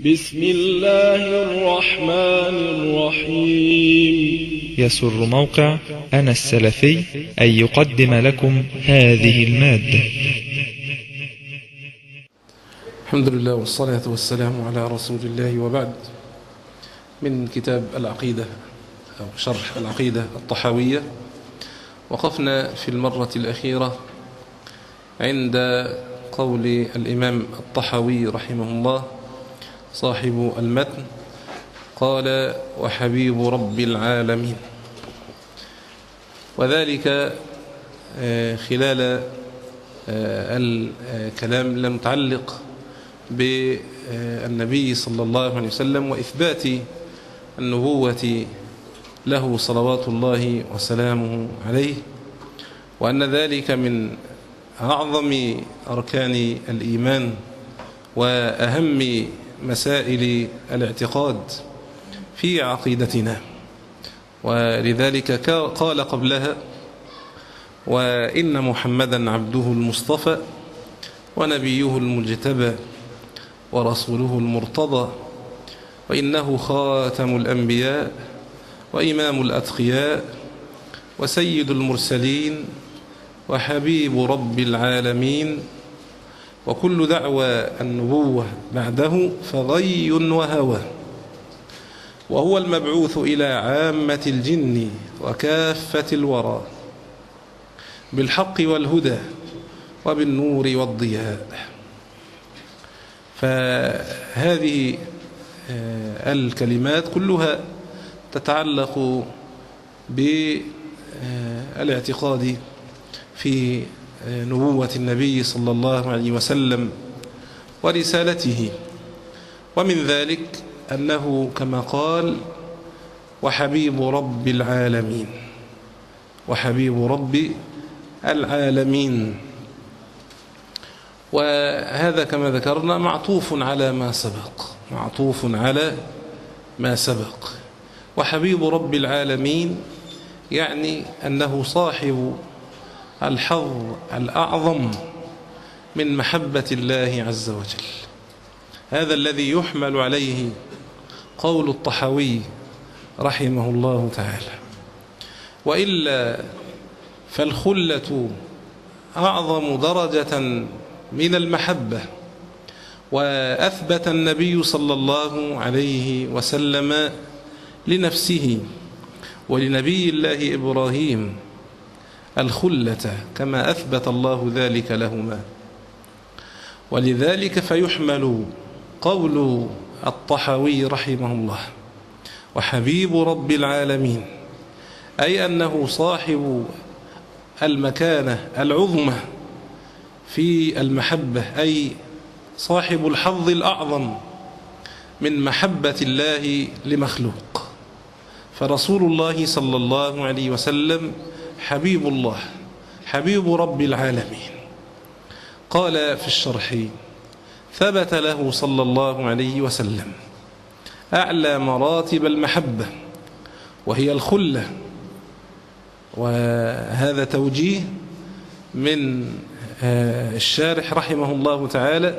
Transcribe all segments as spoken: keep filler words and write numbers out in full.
بسم الله الرحمن الرحيم. يسر موقع أنا السلفي أن يقدم لكم هذه المادة. الحمد لله والصلاة والسلام على رسول الله، وبعد. من كتاب العقيدة أو شرح العقيدة الطحاوية، وقفنا في المرة الأخيرة عند قول الإمام الطحاوي رحمه الله صاحب المتن، قال: وحبيب رب العالمين. وذلك خلال الكلام المتعلق بالنبي صلى الله عليه وسلم وإثبات النبوة له صلوات الله وسلامه عليه، وأن ذلك من أعظم أركان الإيمان وأهم مسائل الاعتقاد في عقيدتنا. ولذلك قال قبلها: وإن محمدا عبده المصطفى ونبيه المجتبى ورسوله المرتضى، وإنه خاتم الأنبياء وإمام الأتقياء وسيد المرسلين وحبيب رب العالمين، وكل دعوى النبوة بعده فغي وهوى، وهو المبعوث إلى عامة الجن وكافة الورى بالحق والهدى وبالنور والضياء. فهذه الكلمات كلها تتعلق بالاعتقاد في نبوة النبي صلى الله عليه وسلم ورسالته، ومن ذلك أنه كما قال: وحبيب رب العالمين، وحبيب رب العالمين. وهذا كما ذكرنا معطوف على ما سبق، معطوف على ما سبق. وحبيب رب العالمين يعني أنه صاحب الحظ الأعظم من محبة الله عز وجل. هذا الذي يحمل عليه قول الطحاوي رحمه الله تعالى. وإلا فالخلة أعظم درجة من المحبة، وأثبت النبي صلى الله عليه وسلم لنفسه ولنبي الله إبراهيم الخلة كما أثبت الله ذلك لهما. ولذلك فيحمل قول الطحاوي رحمه الله وحبيب رب العالمين، أي أنه صاحب المكانة العظمى في المحبة، أي صاحب الحظ الأعظم من محبة الله لمخلوق. فرسول الله صلى الله عليه وسلم حبيب الله، حبيب رب العالمين. قال في الشرح: ثبت له صلى الله عليه وسلم أعلى مراتب المحبة وهي الخلة. وهذا توجيه من الشارح رحمه الله تعالى،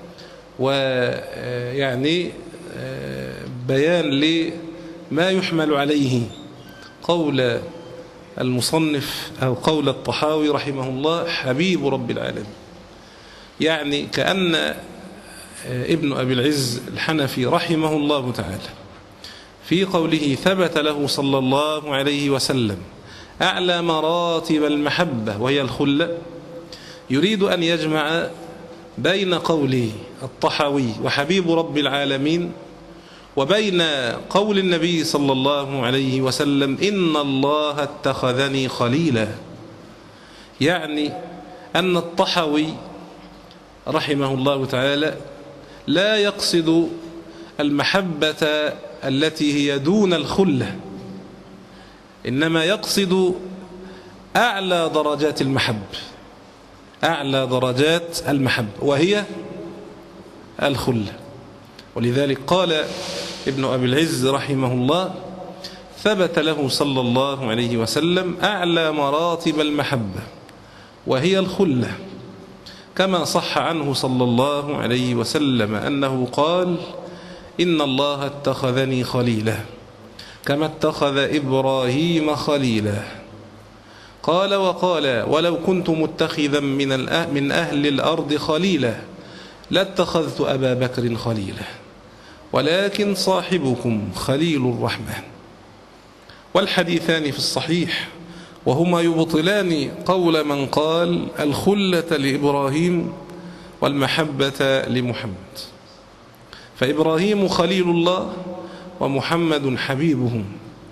ويعني بيان لما يحمل عليه قول المصنف أو قول الطحاوي رحمه الله حبيب رب العالمين. يعني كأن ابن أبي العز الحنفي رحمه الله تعالى في قوله ثبت له صلى الله عليه وسلم أعلى مراتب المحبة وهي الخلة، يريد أن يجمع بين قوله الطحاوي وحبيب رب العالمين وبين قول النبي صلى الله عليه وسلم إن الله اتخذني خليلا. يعني أن الطحاوي رحمه الله تعالى لا يقصد المحبة التي هي دون الخلة، إنما يقصد أعلى درجات المحبة، أعلى درجات المحبة وهي الخلة. ولذلك قال ابن أبي العز رحمه الله ثبت له صلى الله عليه وسلم أعلى مراتب المحبة وهي الخلة، كما صح عنه صلى الله عليه وسلم أنه قال: إن الله اتخذني خليلا كما اتخذ إبراهيم خليلا. قال وقال ولو كنت متخذا من أهل الأرض خليلا لاتخذت أبا بكر خليلا ولكن صاحبكم خليل الرحمن. والحديثان في الصحيح وهما يبطلان قول من قال الخلة لإبراهيم والمحبة لمحمد، فإبراهيم خليل الله ومحمد حبيبه.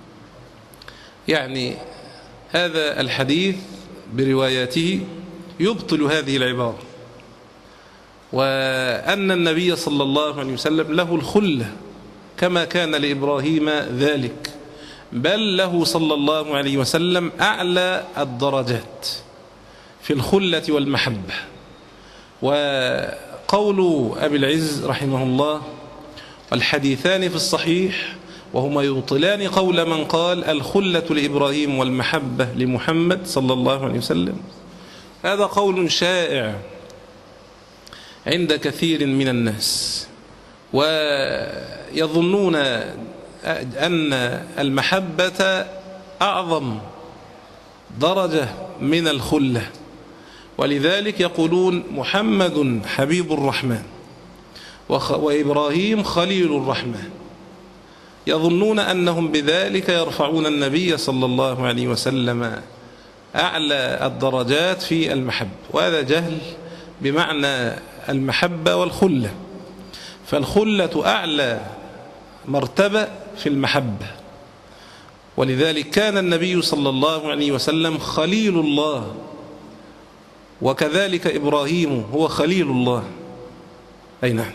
يعني هذا الحديث برواياته يبطل هذه العبارة، وأن النبي صلى الله عليه وسلم له الخلة كما كان لإبراهيم ذلك، بل له صلى الله عليه وسلم أعلى الدرجات في الخلة والمحبة. وقول أبي العز رحمه الله والحديثان في الصحيح وهما يبطلان قول من قال الخلة لإبراهيم والمحبة لمحمد صلى الله عليه وسلم، هذا قول شائع عند كثير من الناس، ويظنون أن المحبة أعظم درجة من الخلة، ولذلك يقولون محمد حبيب الرحمن وإبراهيم خليل الرحمن، يظنون أنهم بذلك يرفعون النبي صلى الله عليه وسلم أعلى الدرجات في المحبة، وهذا جهل بمعنى المحبة والخلة. فالخلة أعلى مرتبة في المحبة، ولذلك كان النبي صلى الله عليه وسلم خليل الله، وكذلك إبراهيم هو خليل الله. أي نعم.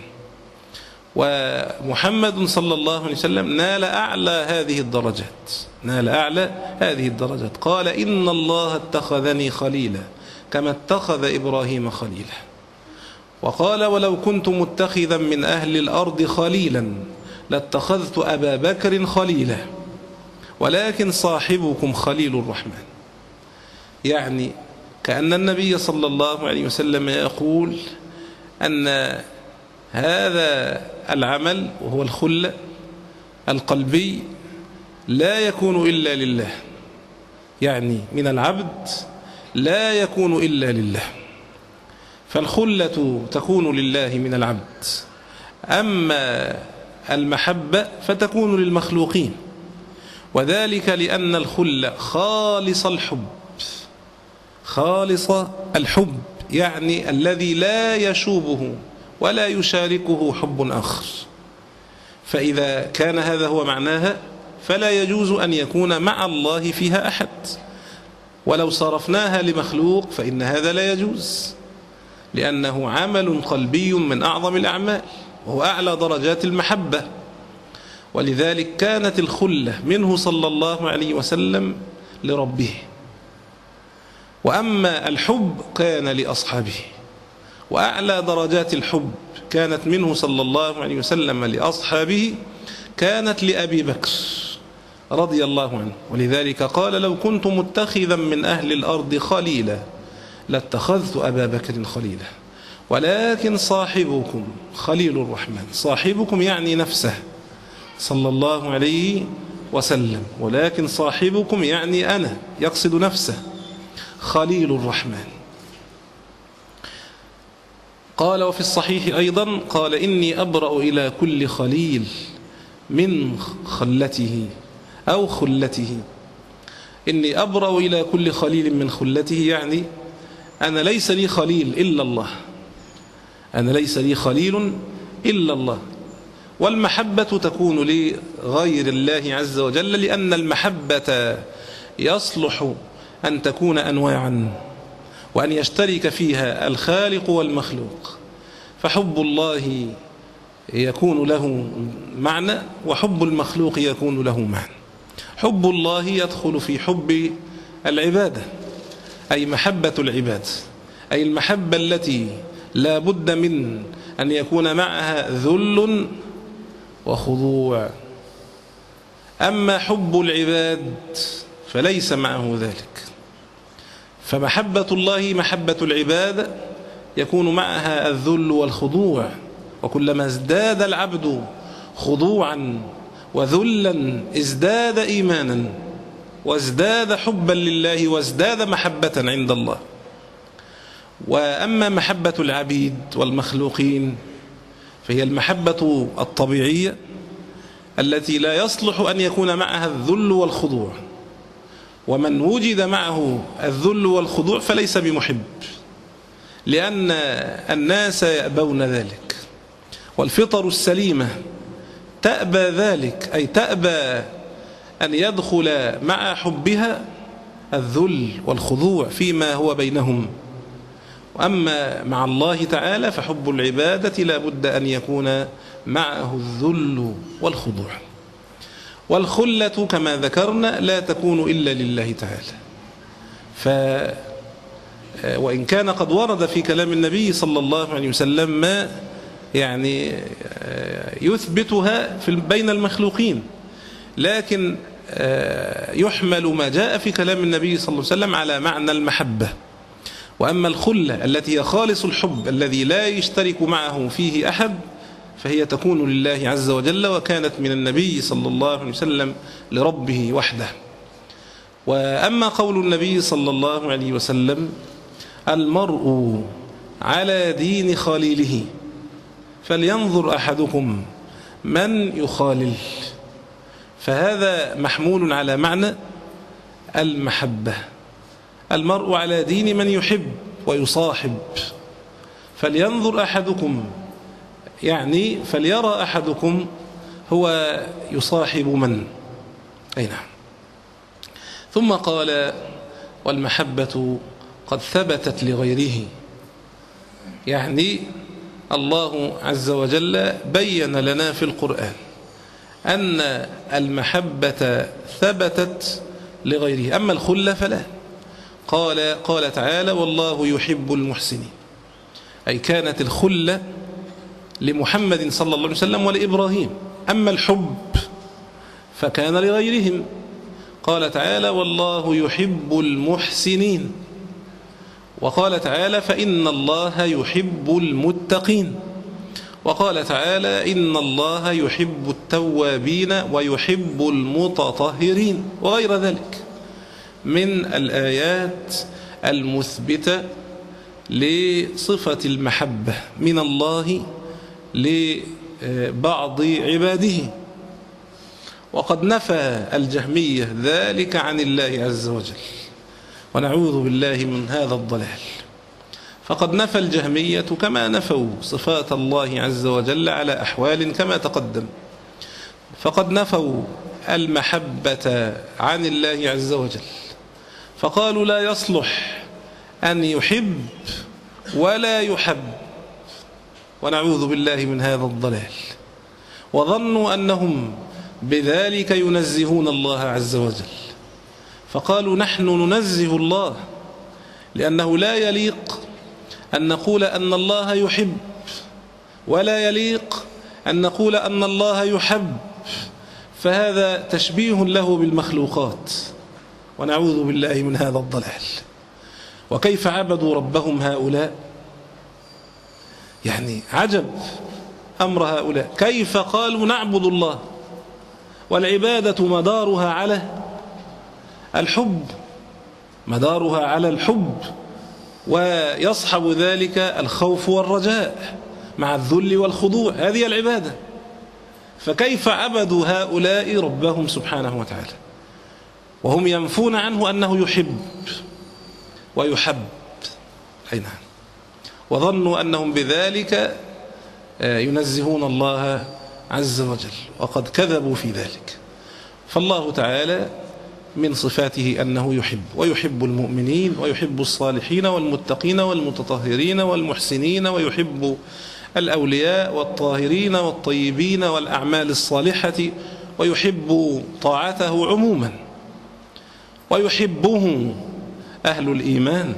ومحمد صلى الله عليه وسلم نال أعلى هذه الدرجات، نال أعلى هذه الدرجات. قال إن الله اتخذني خليلا كما اتخذ إبراهيم خليلا. وقال ولو كنت متخذا من أهل الأرض خليلا لاتخذت أبا بكر خليلا ولكن صاحبكم خليل الرحمن. يعني كأن النبي صلى الله عليه وسلم يقول أن هذا العمل وهو الخلة القلبي لا يكون إلا لله، يعني من العبد لا يكون إلا لله، فالخلة تكون لله من العبد، أما المحبة فتكون للمخلوقين، وذلك لأن الخلة خالص الحب، خالص الحب يعني الذي لا يشوبه ولا يشاركه حب آخر. فإذا كان هذا هو معناها فلا يجوز أن يكون مع الله فيها أحد، ولو صرفناها لمخلوق فإن هذا لا يجوز، لأنه عمل قلبي من أعظم الأعمال وهو أعلى درجات المحبة. ولذلك كانت الخلة منه صلى الله عليه وسلم لربه، وأما الحب كان لأصحابه، وأعلى درجات الحب كانت منه صلى الله عليه وسلم لأصحابه كانت لأبي بكر رضي الله عنه. ولذلك قال لو كنت متخذا من أهل الأرض خليلا لاتخذت أبا بكر خليلا ولكن صاحبكم خليل الرحمن. صاحبكم يعني نفسه صلى الله عليه وسلم، ولكن صاحبكم يعني أنا، يقصد نفسه، خليل الرحمن. قال وفي الصحيح أيضا قال إني أبرأ إلى كل خليل من خلته أو خلته. إني أبرأ إلى كل خليل من خلته، يعني أنا ليس لي خليل إلا الله، أنا ليس لي خليل إلا الله. والمحبة تكون لغير الله عز وجل، لأن المحبة يصلح أن تكون أنواعا وأن يشترك فيها الخالق والمخلوق، فحب الله يكون له معنى وحب المخلوق يكون له معنى. حب الله يدخل في حب العبادة، أي محبة العباد، أي المحبة التي لا بد من أن يكون معها ذل وخضوع. أما حب العباد فليس معه ذلك، فمحبة الله محبة العباد يكون معها الذل والخضوع، وكلما ازداد العبد خضوعا وذلا ازداد إيمانا وازداد حبا لله وازداد محبة عند الله. وأما محبة العبيد والمخلوقين فهي المحبة الطبيعية التي لا يصلح أن يكون معها الذل والخضوع، ومن وجد معه الذل والخضوع فليس بمحب، لأن الناس يأبون ذلك، والفطر السليمة تأبى ذلك، أي تأبى أن يدخل مع حبها الذل والخضوع فيما هو بينهم. وأما مع الله تعالى فحب العبادة لا بد أن يكون معه الذل والخضوع. والخلة كما ذكرنا لا تكون إلا لله تعالى. ف وإن كان قد ورد في كلام النبي صلى الله عليه وسلم ما يعني يثبتها في بين المخلوقين، لكن يحمل ما جاء في كلام النبي صلى الله عليه وسلم على معنى المحبة. وأما الخلة التي هي خالص الحب الذي لا يشترك معه فيه أحد فهي تكون لله عز وجل، وكانت من النبي صلى الله عليه وسلم لربه وحده. وأما قول النبي صلى الله عليه وسلم المرء على دين خليله فلينظر أحدكم من يخالل، فهذا محمول على معنى المحبة. المرء على دين من يحب ويصاحب، فلينظر أحدكم يعني فليرى أحدكم هو يصاحب من. أي نعم. ثم قال والمحبة قد ثبتت لغيره، يعني الله عز وجل بين لنا في القرآن أن المحبة ثبتت لغيره، أما الخلة فلا. قال قال تعالى والله يحب المحسنين، أي كانت الخلة لمحمد صلى الله عليه وسلم ولإبراهيم، أما الحب فكان لغيرهم. قال تعالى والله يحب المحسنين، وقال تعالى فإن الله يحب المتقين، وقال تعالى إن الله يحب التوابين ويحب المتطهرين، وغير ذلك من الآيات المثبتة لصفة المحبة من الله لبعض عباده. وقد نفى الجهمية ذلك عن الله عز وجل، ونعوذ بالله من هذا الضلال. فقد نفى الجهمية كما نفوا صفات الله عز وجل على أحوال كما تقدم، فقد نفوا المحبة عن الله عز وجل، فقالوا لا يصلح أن يحب ولا يحب، ونعوذ بالله من هذا الضلال. وظنوا أنهم بذلك ينزهون الله عز وجل، فقالوا نحن ننزه الله لأنه لا يليق أن نقول أن الله يحب، ولا يليق أن نقول أن الله يحب، فهذا تشبيه له بالمخلوقات، ونعوذ بالله من هذا الضلال. وكيف عبدوا ربهم هؤلاء؟ يعني عجب أمر هؤلاء، كيف قالوا نعبد الله والعبادة مدارها على الحب، مدارها على الحب، ويصحب ذلك الخوف والرجاء مع الذل والخضوع، هذه العبادة. فكيف عبدوا هؤلاء ربهم سبحانه وتعالى وهم ينفون عنه أنه يحب ويحب؟ أي نعم. وظنوا أنهم بذلك ينزهون الله عز وجل، وقد كذبوا في ذلك. فالله تعالى من صفاته أنه يحب، ويحب المؤمنين ويحب الصالحين والمتقين والمتطهرين والمحسنين، ويحب الأولياء والطاهرين والطيبين والأعمال الصالحة، ويحب طاعته عموما، ويحبه أهل الإيمان،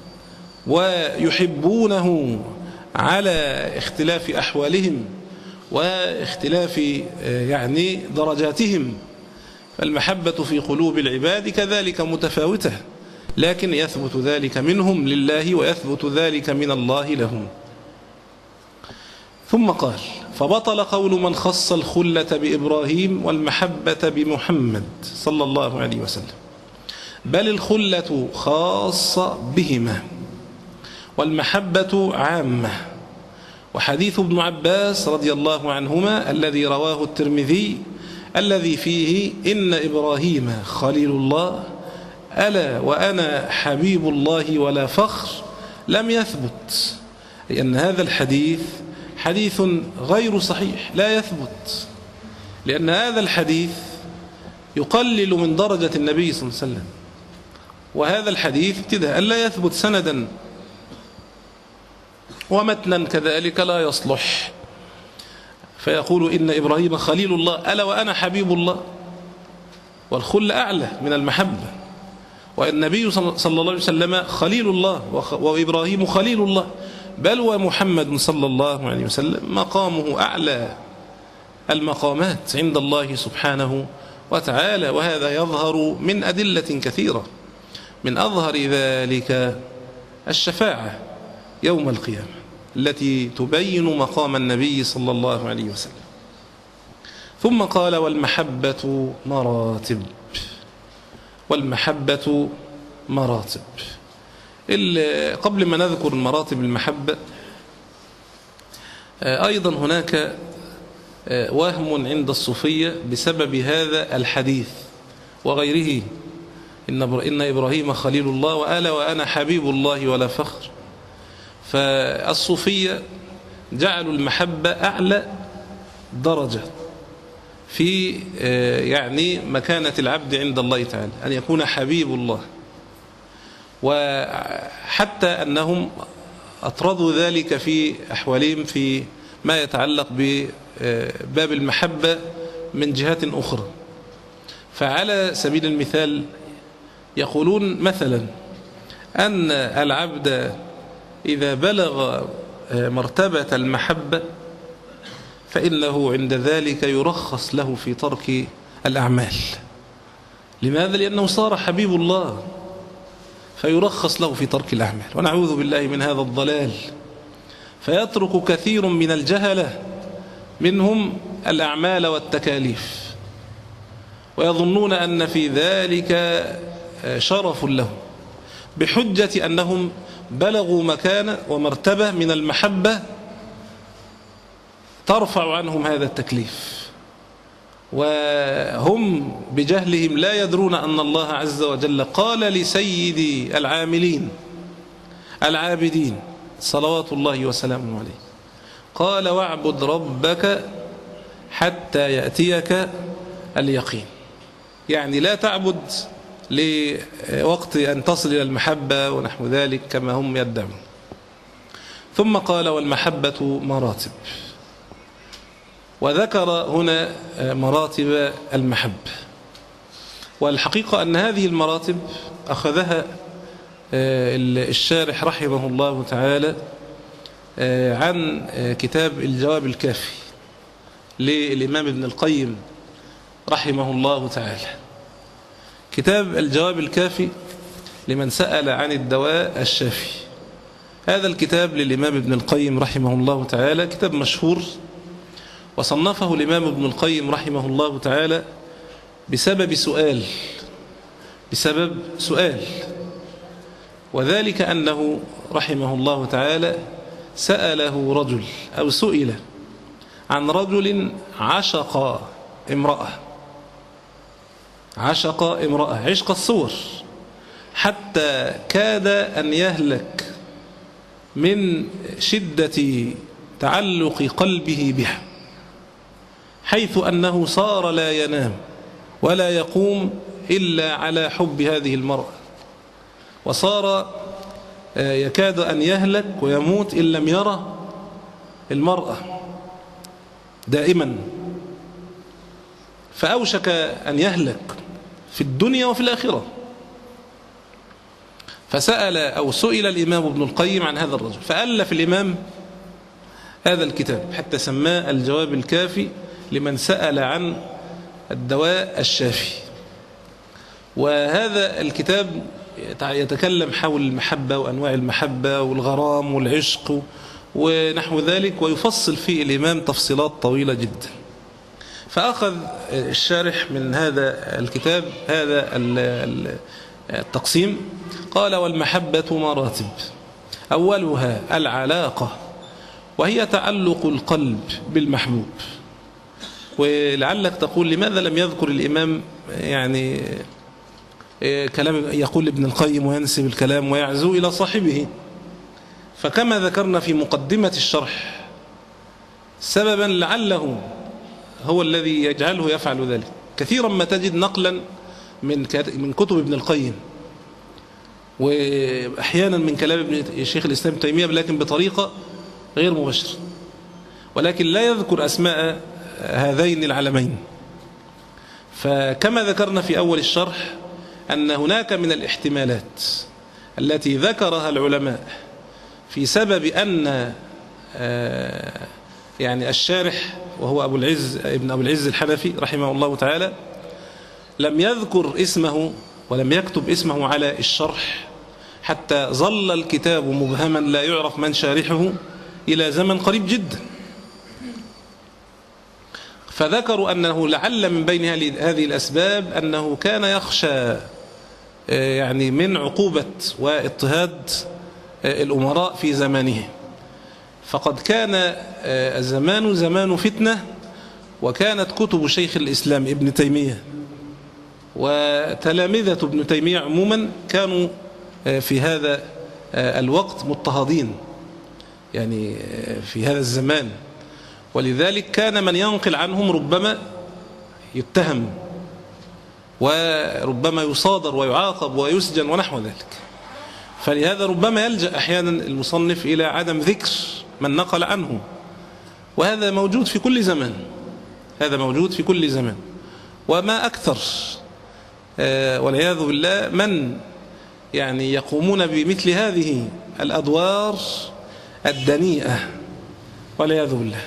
ويحبونه على اختلاف أحوالهم واختلاف يعني درجاتهم. فالمحبة في قلوب العباد كذلك متفاوتة، لكن يثبت ذلك منهم لله ويثبت ذلك من الله لهم. ثم قال فبطل قول من خص الخلة بإبراهيم والمحبة بمحمد صلى الله عليه وسلم، بل الخلة خاصة بهما والمحبة عامة. وحديث ابن عباس رضي الله عنهما الذي رواه الترمذي الذي فيه إن إبراهيم خليل الله ألا وأنا حبيب الله ولا فخر لم يثبت، لأن هذا الحديث حديث غير صحيح لا يثبت، لأن هذا الحديث يقلل من درجة النبي صلى الله عليه وسلم، وهذا الحديث ابتداء لا يثبت سندا ومتنا كذلك لا يصلح. فيقول إن إبراهيم خليل الله ألا وأنا حبيب الله، والخل أعلى من المحبة، والنبي صلى الله عليه وسلم خليل الله وإبراهيم خليل الله، بل ومحمد صلى الله عليه وسلم مقامه أعلى المقامات عند الله سبحانه وتعالى. وهذا يظهر من أدلة كثيرة، من أظهر ذلك الشفاعة يوم القيامة التي تبين مقام النبي صلى الله عليه وسلم. ثم قال والمحبة مراتب، والمحبة مراتب. قبل ما نذكر مراتب المحبة أيضا هناك وهم عند الصوفية بسبب هذا الحديث وغيره، إن إبراهيم خليل الله وألا وأنا حبيب الله ولا فخر. فالصوفية جعلوا المحبة أعلى درجة في يعني مكانة العبد عند الله تعالى، أن يكون حبيب الله، وحتى أنهم أطردوا ذلك في أحوالهم في ما يتعلق بباب المحبة من جهات أخرى. فعلى سبيل المثال يقولون مثلا أن العبد إذا بلغ مرتبة المحبة فإنه عند ذلك يرخص له في ترك الأعمال. لماذا؟ لأنه صار حبيب الله، فيرخص له في ترك الأعمال، ونعوذ بالله من هذا الضلال. فيترك كثير من الجهلة منهم الأعمال والتكاليف، ويظنون أن في ذلك شرف لهم بحجة أنهم بلغوا مكانة ومرتبة من المحبة ترفع عنهم هذا التكليف، وهم بجهلهم لا يدرون أن الله عز وجل قال لسيد العاملين العابدين صلوات الله وسلامه عليه، قال واعبد ربك حتى يأتيك اليقين. يعني لا تعبد لوقت أن تصل إلى المحبة ونحو ذلك كما هم يدعون. ثم قال والمحبة مراتب، وذكر هنا مراتب المحبة. والحقيقة أن هذه المراتب أخذها الشارح رحمه الله تعالى عن كتاب الجواب الكافي للإمام ابن القيم رحمه الله تعالى. كتاب الجواب الكافي لمن سأل عن الدواء الشافي، هذا الكتاب للإمام ابن القيم رحمه الله تعالى كتاب مشهور، وصنفه الإمام ابن القيم رحمه الله تعالى بسبب سؤال بسبب سؤال وذلك أنه رحمه الله تعالى سأله رجل أو سئل عن رجل عشق امرأة عشق امرأة عشق الصور، حتى كاد أن يهلك من شدة تعلق قلبه بها، حيث أنه صار لا ينام ولا يقوم إلا على حب هذه المرأة، وصار يكاد أن يهلك ويموت إن لم يرى المرأة دائما، فأوشك أن يهلك في الدنيا وفي الآخرة. فسأل أو سئل الإمام ابن القيم عن هذا الرجل، فألف الإمام هذا الكتاب حتى سماه الجواب الكافي لمن سأل عن الدواء الشافي. وهذا الكتاب يتكلم حول المحبة وأنواع المحبة والغرام والعشق ونحو ذلك، ويفصل فيه الإمام تفصيلات طويلة جدا. فأخذ الشارح من هذا الكتاب هذا التقسيم، قال: والمحبة مراتب، أولها العلاقة، وهي تعلق القلب بالمحبوب. ولعلك تقول لماذا لم يذكر الإمام يعني كلام، يقول ابن القيم وينسب الكلام ويعزو إلى صاحبه. فكما ذكرنا في مقدمة الشرح سببا لعله هو الذي يجعله يفعل ذلك. كثيرا ما تجد نقلا من من كتب ابن القيم، وأحيانا من كلام ابن الشيخ الإسلام ابن تيمية، لكن بطريقة غير مباشرة، ولكن لا يذكر أسماء هذين العلمين. فكما ذكرنا في أول الشرح أن هناك من الاحتمالات التي ذكرها العلماء في سبب أن يعني الشارح وهو أبو العز ابن أبو العز الحنفي رحمه الله تعالى لم يذكر اسمه ولم يكتب اسمه على الشرح، حتى ظل الكتاب مبهما لا يعرف من شارحه إلى زمن قريب جدا. فذكروا أنه لعل من بين هذه الأسباب أنه كان يخشى يعني من عقوبة واضطهاد الأمراء في زمانه، فقد كان الزمان زمان فتنة، وكانت كتب شيخ الإسلام ابن تيمية وتلامذة ابن تيمية عموما كانوا في هذا الوقت مضطهدين يعني في هذا الزمان، ولذلك كان من ينقل عنهم ربما يتهم وربما يصادر ويعاقب ويسجن ونحو ذلك. فلهذا ربما يلجأ أحيانا المصنف إلى عدم ذكر من نقل عنه، وهذا موجود في كل زمان، هذا موجود في كل زمان. وما أكثر والعياذ بالله من يعني يقومون بمثل هذه الأدوار الدنيئة والعياذ بالله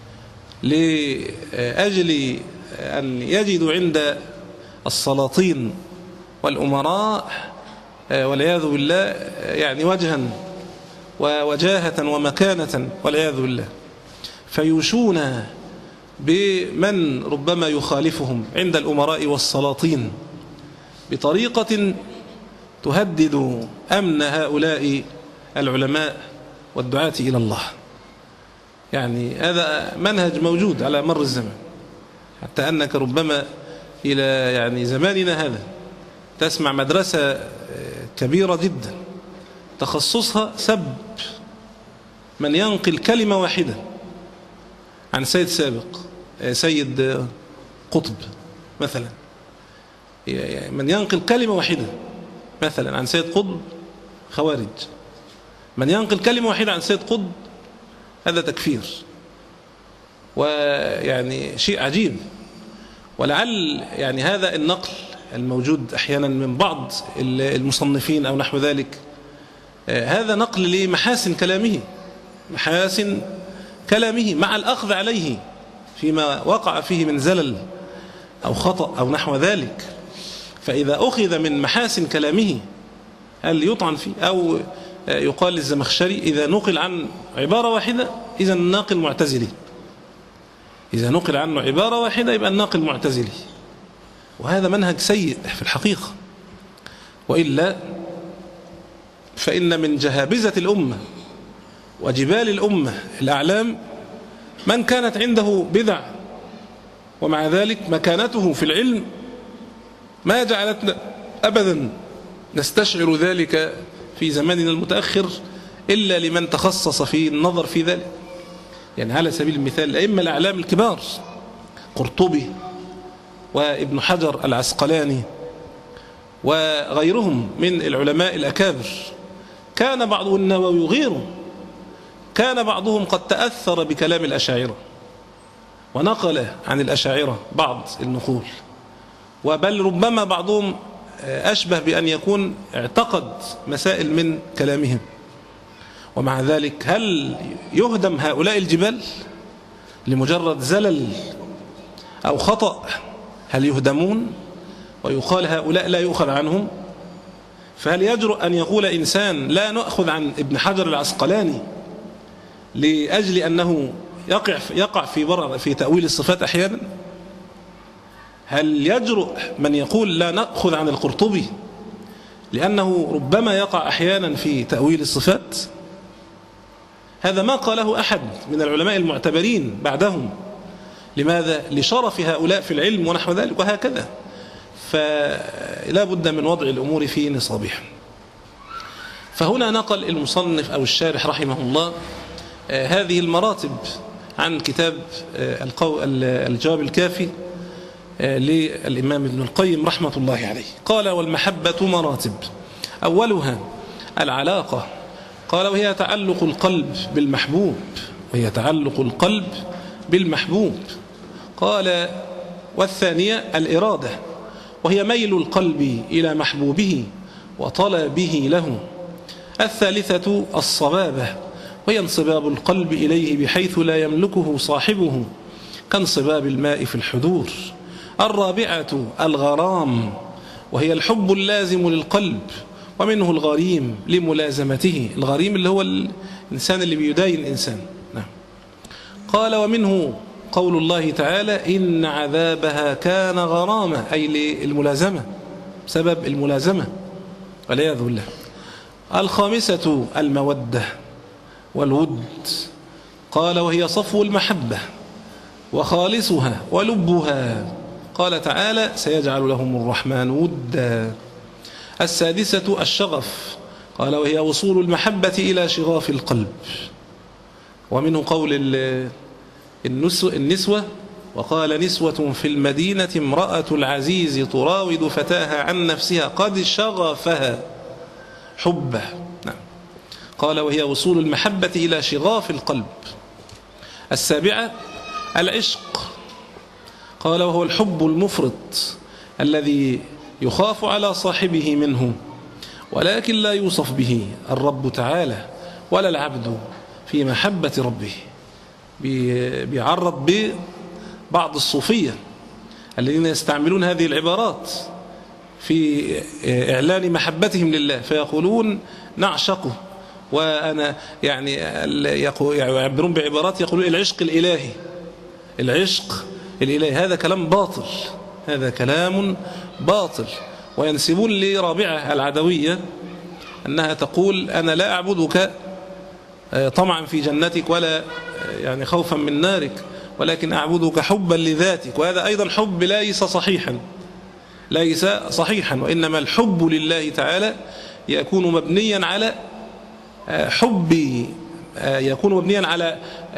لأجل أن يجدوا عند السلاطين والأمراء والعياذ بالله يعني وجها ووجاهة ومكانة والعياذ بالله، فيوشون بمن ربما يخالفهم عند الأمراء والسلاطين بطريقة تهدد أمن هؤلاء العلماء والدعاة إلى الله. يعني هذا منهج موجود على مر الزمن، حتى أنك ربما إلى يعني زماننا هذا تسمع مدرسة كبيرة جدا تخصصها سب من ينقل كلمة واحدة عن سيد سابق، سيد قطب مثلا، من ينقل كلمة واحدة مثلا عن سيد قطب خوارج، من ينقل كلمة واحدة عن سيد قطب هذا تكفير، ويعني شيء عجيب. ولعل يعني هذا النقل الموجود أحيانا من بعض المصنفين أو نحو ذلك، هذا نقل لمحاسن كلامه، محاسن كلامه مع الأخذ عليه فيما وقع فيه من زلل أو خطأ أو نحو ذلك. فإذا أخذ من محاسن كلامه هل يطعن فيه؟ أو يقال للزمخشري إذا نقل عن عبارة واحدة إذا الناقل معتزلي، إذا نقل عنه عبارة واحدة يبقى الناقل معتزلي، وهذا منهج سيء في الحقيقة. وإلا فإن من جهابزة الأمة وجبال الأمة الأعلام من كانت عنده بدع، ومع ذلك مكانته في العلم ما جعلتنا أبدا نستشعر ذلك في زماننا المتأخر إلا لمن تخصص في النظر في ذلك. يعني على سبيل المثال الأئمة الأعلام الكبار قرطبي وابن حجر العسقلاني وغيرهم من العلماء الأكابر، كان بعض النووي وغيره كان بعضهم قد تأثر بكلام الأشاعرة ونقل عن الأشاعرة بعض النقول، وبل ربما بعضهم أشبه بأن يكون اعتقد مسائل من كلامهم. ومع ذلك هل يهدم هؤلاء الجبال لمجرد زلل أو خطأ؟ هل يهدمون ويقال هؤلاء لا يؤخذ عنهم؟ فهل يجرؤ أن يقول إنسان لا نأخذ عن ابن حجر العسقلاني لأجل أنه يقع يقع في بر في تأويل الصفات أحيانا؟ هل يجرؤ من يقول لا نأخذ عن القرطبي لأنه ربما يقع أحيانا في تأويل الصفات؟ هذا ما قاله أحد من العلماء المعتبرين بعدهم. لماذا؟ لشرف هؤلاء في العلم ونحو ذلك وهكذا. فلا بد من وضع الأمور في نصابها. فهنا نقل المصنف أو الشارح رحمه الله هذه المراتب عن كتاب الجواب الكافي للإمام ابن القيم رحمة الله عليه. قال: والمحبة مراتب، أولها العلاقة. قال: وهي تعلق القلب بالمحبوب وهي تعلق القلب بالمحبوب. قال: والثانية الإرادة، وهي ميل القلب إلى محبوبه وطلبه له. الثالثة الصبابة، وهي انصباب القلب إليه بحيث لا يملكه صاحبه كانصباب الماء في الحدور. الرابعة الغرام، وهي الحب اللازم للقلب، ومنه الغريم لملازمته. الغريم اللي هو الإنسان اللي بيداين الإنسان. نعم. قال: ومنه قول الله تعالى: إن عذابها كان غراما، أي للملازمة، سبب الملازمة والعياذ بالله. الخامسة المودة والود. قال: وهي صفو المحبة وخالصها ولبها. قال تعالى: سيجعل لهم الرحمن ودا. السادسة الشغف. قال: وهي وصول المحبة إلى شغاف القلب. ومنه قول النسوة: وقال نسوة في المدينة امرأة العزيز تراود فتاها عن نفسها قد شغفها حبه. نعم. قال: وهي وصول المحبة إلى شغاف القلب. السابعة العشق. قال: وهو الحب المفرط الذي يخاف على صاحبه منه، ولكن لا يوصف به الرب تعالى ولا العبد في محبة ربه. بيعرض ببعض الصوفية الذين يستعملون هذه العبارات في إعلان محبتهم لله، فيقولون نعشقه. وأنا يعني يعبرون بعبارات يقولون العشق الإلهي، العشق الإلهي. هذا كلام باطل، هذا كلام باطل. وينسبون لرابعة العدوية أنها تقول: أنا لا أعبدك طمعا في جنتك ولا يعني خوفا من نارك، ولكن أعبدك حبا لذاتك. وهذا أيضا حب ليس صحيحا، ليس صحيحا. وإنما الحب لله تعالى يكون مبنيا على حب، يكون مبنيا على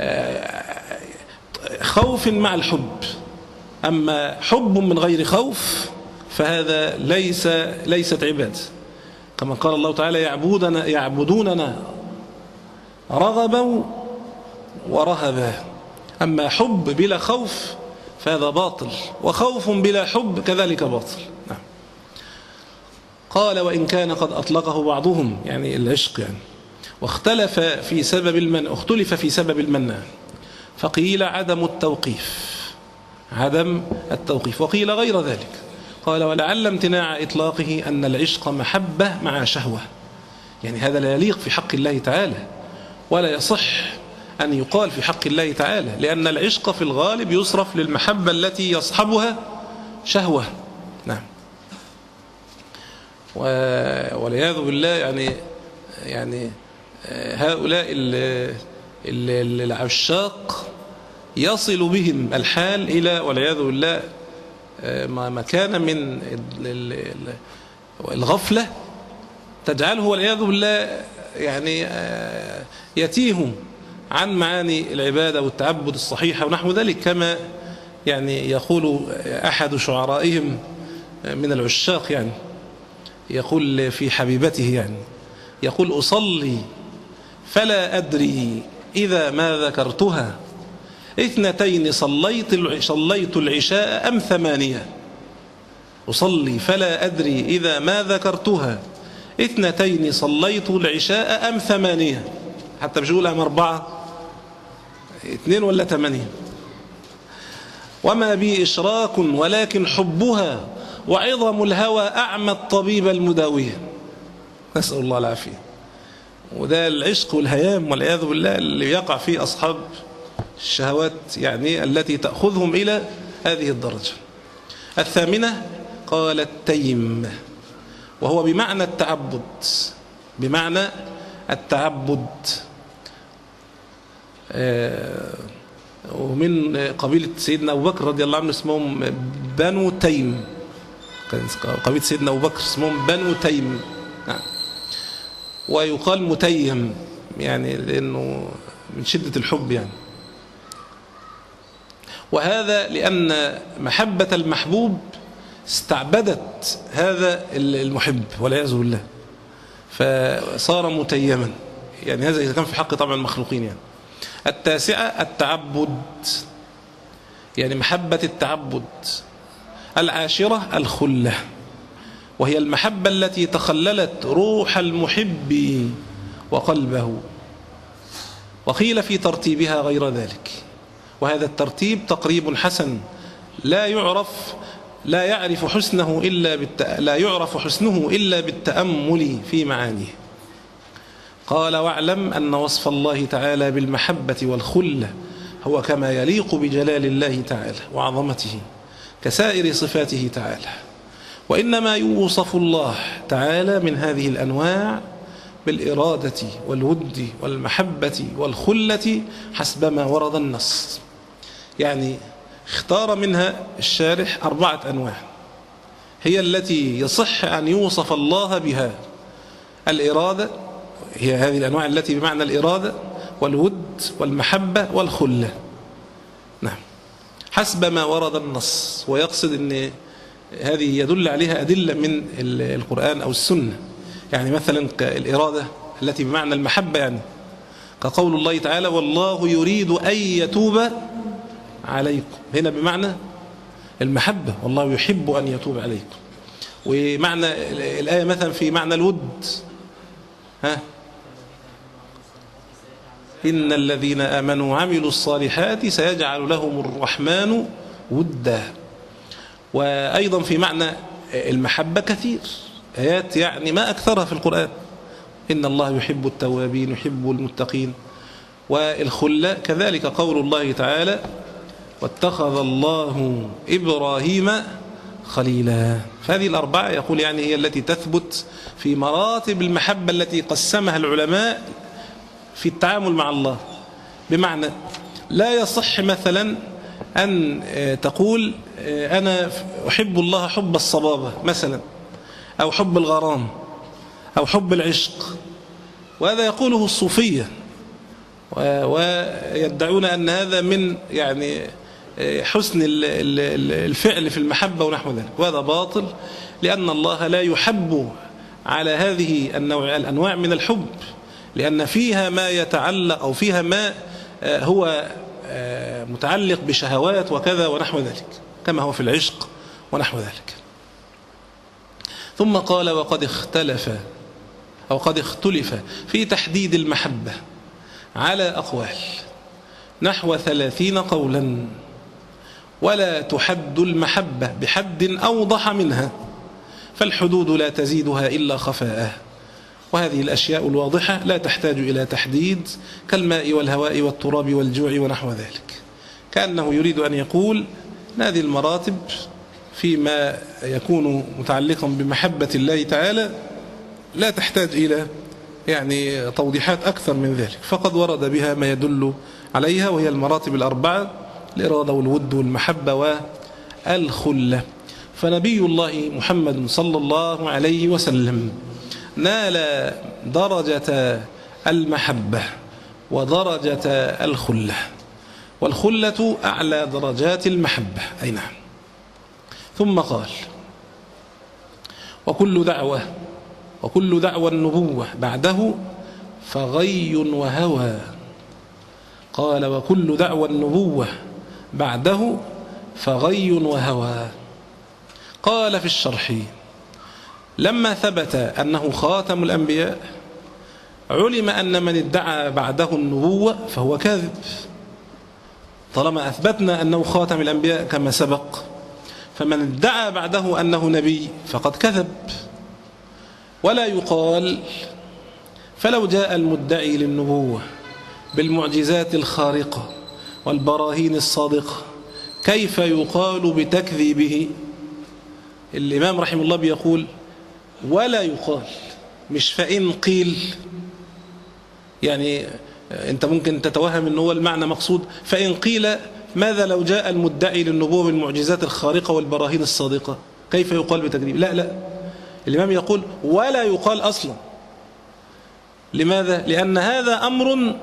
خوف مع الحب. أما حب من غير خوف فهذا ليس ليست عبادة، كما قال الله تعالى: يعبدوننا يعبدوننا رغبا ورهبا. أما حب بلا خوف فهذا باطل، وخوف بلا حب كذلك باطل. نعم. قال: وإن كان قد أطلقه بعضهم، يعني العشق يعني، واختلف في سبب المنع، اختلف في سبب المنع، فقيل عدم التوقيف، عدم التوقيف، وقيل غير ذلك. قال: ولعل امتناع إطلاقه أن العشق محبة مع شهوة، يعني هذا لا يليق في حق الله تعالى، ولا يصح أن يقال في حق الله تعالى، لأن العشق في الغالب يصرف للمحبة التي يصحبها شهوة. نعم. والعياذ بالله يعني يعني هؤلاء العشاق يصل بهم الحال إلى والعياذ بالله ما كان من الغفلة تجعله والعياذ بالله يعني يتيه عن معاني العبادة والتعبد الصحيحة ونحو ذلك، كما يعني يقول أحد شعرائهم من العشاق، يعني يقول في حبيبته، يعني يقول: أصلي فلا أدري إذا ما ذكرتها اثنتين صليت صليت العشاء أم ثمانية. أصلي فلا أدري إذا ما ذكرتها اثنتين صليت العشاء أم ثمانية، حتى مش يقول أم أربعة، اثنين ولا ثمانية. وما بي إشراك ولكن حبها وعظم الهوى أعمى الطبيب المداوية. نسأل الله العافية. وده العشق والهيام والعياذ بالله اللي يقع فيه أصحاب الشهوات، يعني التي تأخذهم إلى هذه الدرجة. الثامنة قال التيم، وهو بمعنى التعبد، بمعنى التعبد. ومن قبيلة سيدنا أبو بكر رضي الله عنه اسمهم بنو تيم، قبيلة سيدنا أبو بكر اسمهم بنو تيم. نعم. ويقال متيم يعني لأنه من شدة الحب يعني. وهذا لأن محبة المحبوب استعبدت هذا المحب والعياذ بالله، فصار متيما، يعني هذا إذا كان في حق طبعا المخلوقين يعني. التاسعة التعبد، يعني محبة التعبد. العاشرة الخلة، وهي المحبة التي تخللت روح المحب وقلبه، وقيل في ترتيبها غير ذلك، وهذا الترتيب تقريب حسن لا يعرف لا يعرف حسنه إلا بالت... لا يعرف حسنه إلا بالتأمل في معانيه. قال واعلم أن وصف الله تعالى بالمحبة والخلة هو كما يليق بجلال الله تعالى وعظمته كسائر صفاته تعالى، وإنما يوصف الله تعالى من هذه الأنواع بالإرادة والود والمحبة والخلة حسب ما ورد النص. يعني اختار منها الشارح أربعة أنواع هي التي يصح أن يوصف الله بها. الإرادة هي هذه الأنواع التي بمعنى الإرادة والود والمحبة والخلة، نعم، حسب ما ورد النص. ويقصد أن هذه يدل عليها أدلة من القرآن أو السنة. يعني مثلا الإرادة التي بمعنى المحبة، يعني كقول الله تعالى والله يريد أن يتوب عليكم، هنا بمعنى المحبة، والله يحب أن يتوب عليكم. ومعنى الآية مثلا في معنى الود، ها إن الذين آمنوا وعملوا الصالحات سيجعل لهم الرحمن ودا. وأيضا في معنى المحبة كثير آيات يعني ما أكثرها في القرآن، إن الله يحب التوابين يحب المتقين. والخلة كذلك قول الله تعالى واتخذ الله إبراهيم خليلا. فهذه الأربعة يقول يعني هي التي تثبت في مراتب المحبة التي قسمها العلماء في التعامل مع الله. بمعنى لا يصح مثلا أن تقول أنا أحب الله حب الصبابة مثلا، أو حب الغرام، أو حب العشق، وهذا يقوله الصوفية ويدعون أن هذا من يعني حسن الفعل في المحبة ونحو ذلك، وهذا باطل، لأن الله لا يحب على هذه النوع الأنواع من الحب، لأن فيها ما يتعلق أو فيها ما هو متعلق بشهوات وكذا ونحو ذلك، كما هو في العشق ونحو ذلك. ثم قال وقد اختلف أو قد اختلف في تحديد المحبة على أقوال نحو ثلاثين قولا، ولا تحد المحبة بحد أوضح منها، فالحدود لا تزيدها إلا خفاء، وهذه الأشياء الواضحة لا تحتاج إلى تحديد كالماء والهواء والتراب والجوع ونحو ذلك. كأنه يريد أن يقول هذه المراتب فيما يكون متعلقا بمحبة الله تعالى لا تحتاج إلى يعني توضيحات أكثر من ذلك، فقد ورد بها ما يدل عليها، وهي المراتب الأربعة: الإرادة والود والمحبة والخلة. فنبي الله محمد صلى الله عليه وسلم نال درجة المحبة ودرجة الخلة، والخلة أعلى درجات المحبة. أي نعم. ثم قال وكل دعوة وكل دعوى النبوة بعده فغي وهوى. قال وكل دعوى النبوة بعده فغي وهوى. قال في الشرح لما ثبت أنه خاتم الأنبياء علم أن من ادعى بعده النبوة فهو كاذب، طالما أثبتنا أنه خاتم الأنبياء كما سبق، فمن ادعى بعده أنه نبي فقد كذب. ولا يقال فلو جاء المدعي للنبوة بالمعجزات الخارقة والبراهين الصادقة كيف يقال بتكذيبه؟ الإمام رحمه الله بيقول ولا يقال، مش فإن قيل. يعني أنت ممكن تتوهم أنه هو المعنى مقصود فإن قيل ماذا لو جاء المدعي للنبوة بالمعجزات الخارقة والبراهين الصادقة كيف يقال بتكذيب؟ لا لا، الإمام يقول ولا يقال أصلا. لماذا؟ لأن هذا أمر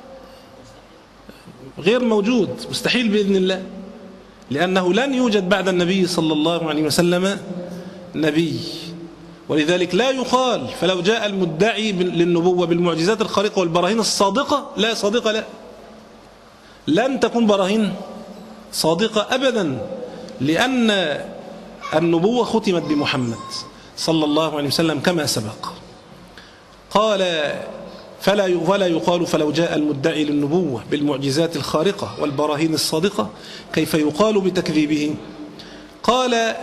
غير موجود، مستحيل بإذن الله، لأنه لن يوجد بعد النبي صلى الله عليه وسلم نبي، ولذلك لا يقال. فلو جاء المدعي للنبوة بالمعجزات الخارقة والبراهين الصادقة، لا صادقة، لا لن تكون براهين صادقة أبدا، لأن النبوة ختمت بمحمد صلى الله عليه وسلم كما سبق. قال فلا ولا يقال فلو جاء المدعي للنبوة بالمعجزات الخارقة والبراهين الصادقة كيف يقال بتكذيبه؟ قال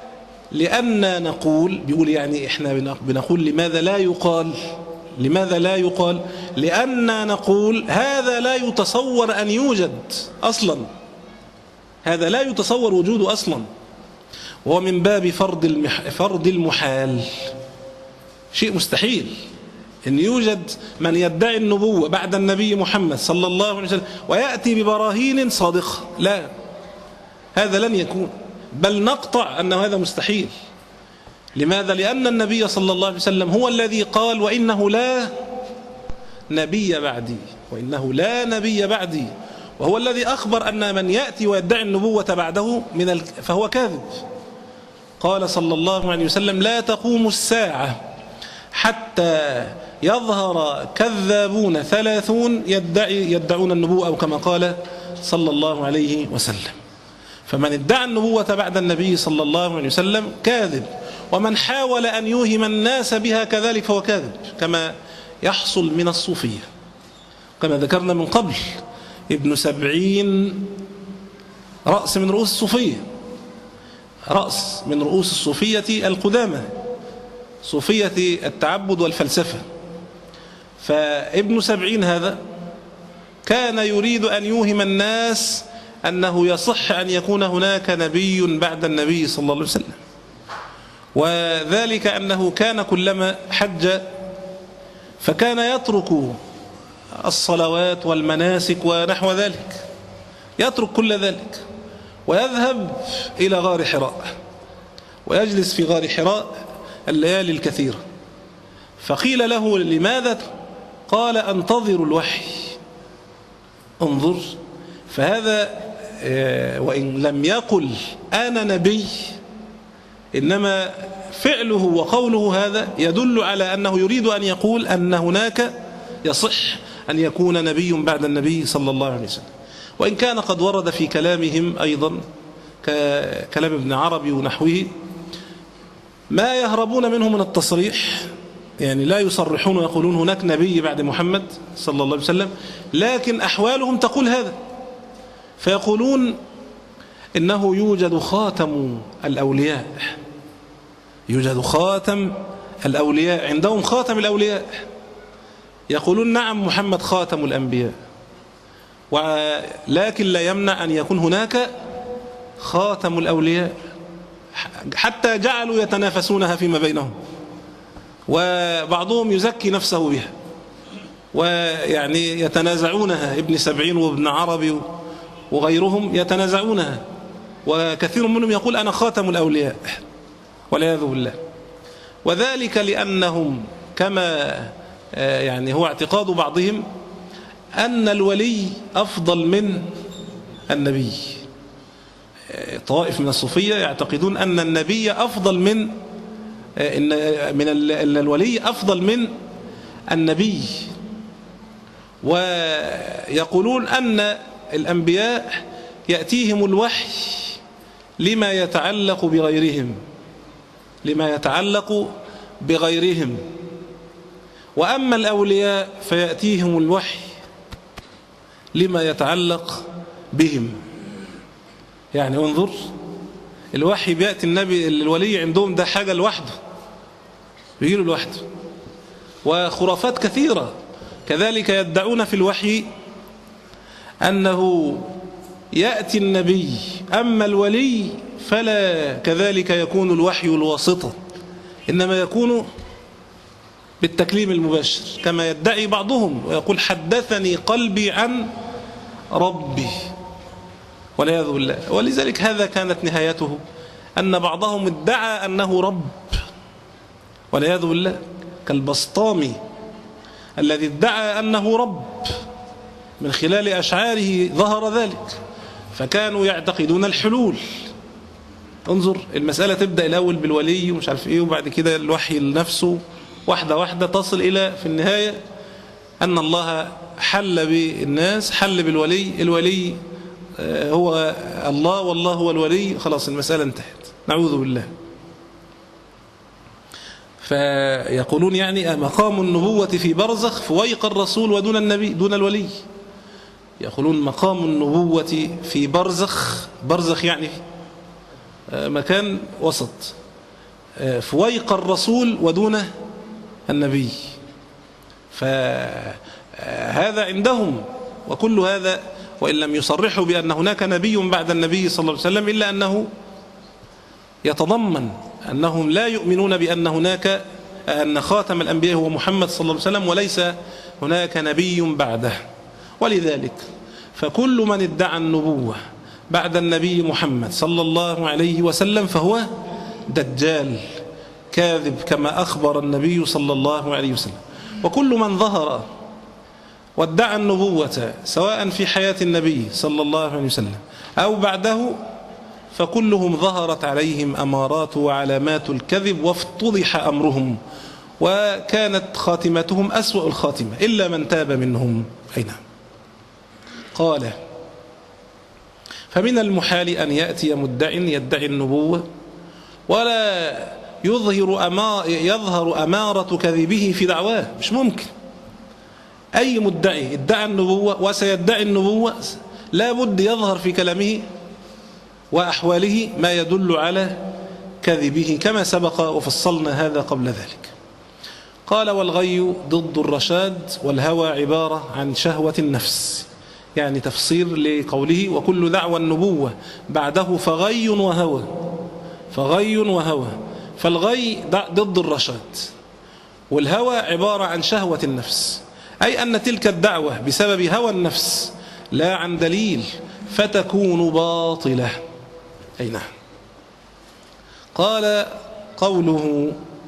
لأن نقول، بيقول يعني إحنا بنقول لماذا لا يقال، لماذا لا يقال؟ لأن نقول هذا لا يتصور أن يوجد أصلا، هذا لا يتصور وجوده أصلا، وهو من باب فرض المح... فرض المحال، شيء مستحيل أن يوجد من يدعي النبوة بعد النبي محمد صلى الله عليه وسلم ويأتي ببراهين صادقة، لا، هذا لن يكون، بل نقطع أن هذا مستحيل. لماذا؟ لأن النبي صلى الله عليه وسلم هو الذي قال وإنه لا نبي بعدي، وإنه لا نبي بعدي، وهو الذي أخبر أن من يأتي ويدعي النبوة بعده من ال... فهو كاذب. قال صلى الله عليه وسلم لا تقوم الساعة حتى يظهر كذابون ثلاثون يدعي يدعون النبوة، أو كما قال صلى الله عليه وسلم. فمن ادعى النبوة بعد النبي صلى الله عليه وسلم كاذب، ومن حاول أن يوهم الناس بها كذلك فهو كاذب، كما يحصل من الصوفية كما ذكرنا من قبل. ابن سبعين رأس من رؤوس الصوفية، رأس من رؤوس الصوفية القدامى، صوفية التعبد والفلسفة. فابن سبعين هذا كان يريد أن يوهم الناس أنه يصح أن يكون هناك نبي بعد النبي صلى الله عليه وسلم، وذلك أنه كان كلما حج فكان يترك الصلوات والمناسك ونحو ذلك، يترك كل ذلك ويذهب إلى غار حراء ويجلس في غار حراء الليالي الكثيرة. فقيل له لماذا؟ قال انتظر الوحي. انظر، فهذا وإن لم يقل أنا نبي، إنما فعله وقوله هذا يدل على أنه يريد أن يقول أن هناك يصح أن يكون نبي بعد النبي صلى الله عليه وسلم. وإن كان قد ورد في كلامهم أيضا ككلام ابن عربي ونحوه ما يهربون منه من التصريح، يعني لا يصرحون ويقولون هناك نبي بعد محمد صلى الله عليه وسلم، لكن أحوالهم تقول هذا، فيقولون إنه يوجد خاتم الأولياء، يوجد خاتم الأولياء، عندهم خاتم الأولياء، يقولون نعم محمد خاتم الأنبياء، ولكن لا يمنع أن يكون هناك خاتم الأولياء، حتى جعلوا يتنافسونها فيما بينهم، وبعضهم يزكي نفسه بها، ويعني يتنازعونها، ابن سبعين وابن عربي وغيرهم يتنازعونها، وكثير منهم يقول أنا خاتم الأولياء والعياذ بالله. وذلك لأنهم كما يعني هو اعتقاد بعضهم أن الولي أفضل من النبي. طائف من الصوفية يعتقدون أن النبي أفضل من من الولي أفضل من النبي، ويقولون أن الأنبياء يأتيهم الوحي لما يتعلق بغيرهم، لما يتعلق بغيرهم، وأما الأولياء فيأتيهم الوحي لما يتعلق بهم. يعني انظر، الوحي بيأتي النبي الولي عندهم ده حاجة لوحده، بيجيله لوحده، وخرافات كثيرة. كذلك يدعون في الوحي أنه يأتي النبي، أما الولي فلا كذلك يكون الوحي الواسطة، إنما يكون بالتكليم المباشر كما يدعي بعضهم ويقول حدثني قلبي عن ربي والعياذ بالله. ولذلك هذا كانت نهايته، أن بعضهم ادعى أنه رب والعياذ بالله، كالبسطامي الذي ادعى أنه رب، من خلال أشعاره ظهر ذلك، فكانوا يعتقدون الحلول. انظر المسألة تبدأ الأول بالولي ومش عارف إيه، وبعد كده الوحي لنفسه واحدة واحدة تصل إلى في النهاية أن الله حل بالناس، حل بالولي، الولي هو الله والله هو الولي، خلاص المسألة انتهت، نعوذ بالله. فيقولون يعني مقام النبوة في برزخ فويق الرسول ودون النبي دون الولي. يقولون مقام النبوة في برزخ، برزخ يعني مكان وسط، فويق الرسول ودون النبي. فهذا عندهم، وكل هذا وإن لم يصرحوا بأن هناك نبي بعد النبي صلى الله عليه وسلم، إلا أنه يتضمن أنهم لا يؤمنون بأن هناك أن خاتم الأنبياء هو محمد صلى الله عليه وسلم وليس هناك نبي بعده. ولذلك فكل من ادعى النبوة بعد النبي محمد صلى الله عليه وسلم فهو دجال كاذب كما أخبر النبي صلى الله عليه وسلم. وكل من ظهر وادعى النبوة سواء في حياة النبي صلى الله عليه وسلم أو بعده فكلهم ظهرت عليهم أمارات وعلامات الكذب وافتضح أمرهم، وكانت خاتمتهم أسوأ الخاتمة إلا من تاب منهم. أين قال فمن المحال أن يأتي مدع يدعي النبوة ولا يظهر أما يظهر أمارة كذبه في دعواه، مش ممكن. أي مدعي ادعى النبوة وسيدعي النبوة لا بد يظهر في كلامه وأحواله ما يدل على كذبه، كما سبق وفصلنا هذا قبل ذلك. قال والغي ضد الرشاد والهوى عبارة عن شهوة النفس، يعني تفسير لقوله وكل دعوى النبوة بعده فغي وهوى، فغي وهوى. فالغي ضد الرشاد، والهوى عبارة عن شهوة النفس، أي أن تلك الدعوة بسبب هوى النفس لا عن دليل فتكون باطلة. أي نعم. قال قوله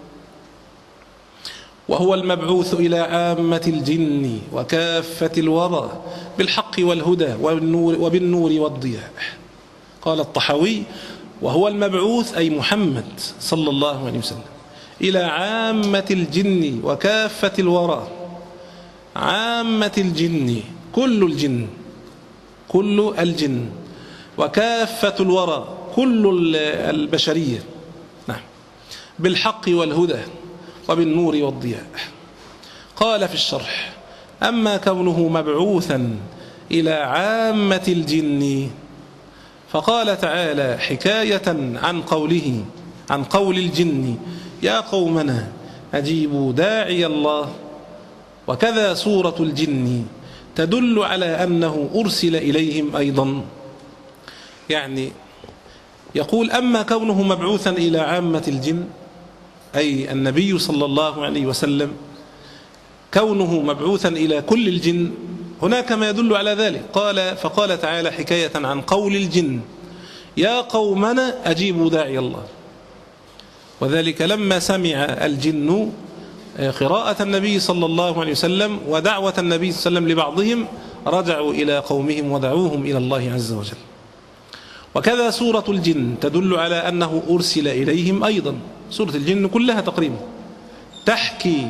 وهو المبعوث إلى عامة الجن وكافة الورى بالحق والهدى والنور وبالنور والضياء. قال الطحاوي وهو المبعوث أي محمد صلى الله عليه وسلم إلى عامة الجن وكافة الورى. عامة الجن كل الجن، كل الجن، وكافة الورى كل البشرية، نعم، بالحق والهدى وبالنور والضياء. قال في الشرح أما كونه مبعوثا إلى عامة الجن فقال تعالى حكاية عن قوله عن قول الجن يا قومنا أجيبوا داعي الله، وكذا سورة الجن تدل على أنه أرسل إليهم أيضا. يعني يقول أما كونه مبعوثا إلى عامة الجن أي النبي صلى الله عليه وسلم كونه مبعوثا إلى كل الجن، هناك ما يدل على ذلك. قال فقال تعالى حكاية عن قول الجن يا قومنا أجيبوا داعي الله، وذلك لما سمع الجن قراءة النبي صلى الله عليه وسلم ودعوة النبي صلى الله عليه وسلم لبعضهم رجعوا إلى قومهم ودعوهم إلى الله عز وجل. وكذا سورة الجن تدل على أنه أرسل إليهم أيضا. سورة الجن كلها تقريبا تحكي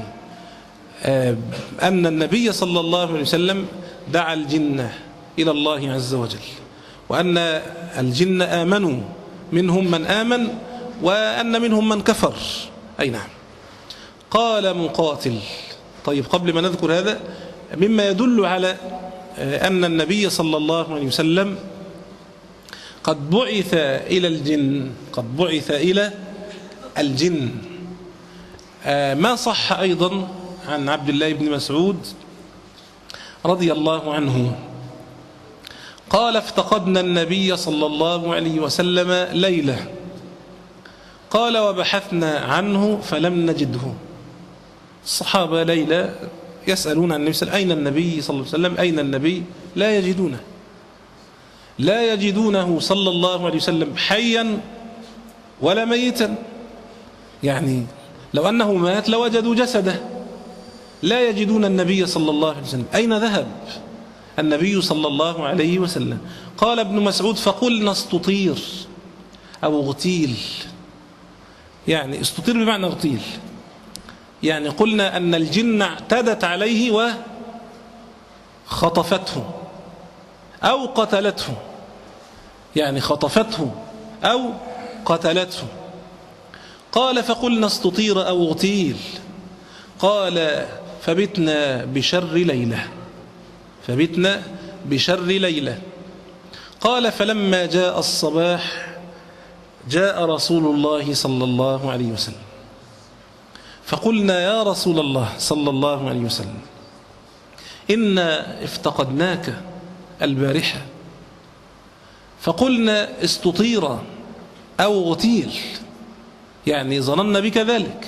أن النبي صلى الله عليه وسلم دعا الجن إلى الله عز وجل، وأن الجن آمنوا، منهم من آمن وأن منهم من كفر. أي نعم. قال مقاتل طيب قبل ما نذكر هذا مما يدل على أن النبي صلى الله عليه وسلم قد بعث إلى الجن، قد بعث إلى الجن ما صح أيضا عن عبد الله بن مسعود رضي الله عنه قال افتقدنا النبي صلى الله عليه وسلم ليلة، قال وبحثنا عنه فلم نجده. الصحابة ليلة يسألون عن النبي صلى الله عليه وسلم، أين النبي صلى الله عليه وسلم، أين النبي؟ لا يجدونه لا يجدونه صلى الله عليه وسلم حيا ولا ميتا. يعني لو أنه مات لوجدوا جسده، لا يجدون النبي صلى الله عليه وسلم. أين ذهب النبي صلى الله عليه وسلم؟ قال ابن مسعود فقلنا استطير أو اغتيل. يعني استطير بمعنى اغتيل، يعني قلنا أن الجن اعتدت عليه وخطفته أو قتلته، يعني خطفته أو قتلته. قال فقلنا استطير أو اغتيل. قال فبتنا بشر ليلة فبتنا بشر ليلة. قال فلما جاء الصباح جاء رسول الله صلى الله عليه وسلم فقلنا يا رسول الله صلى الله عليه وسلم إنا افتقدناك البارحة، فقلنا استطير أو اغتيل، يعني ظننا بك ذلك،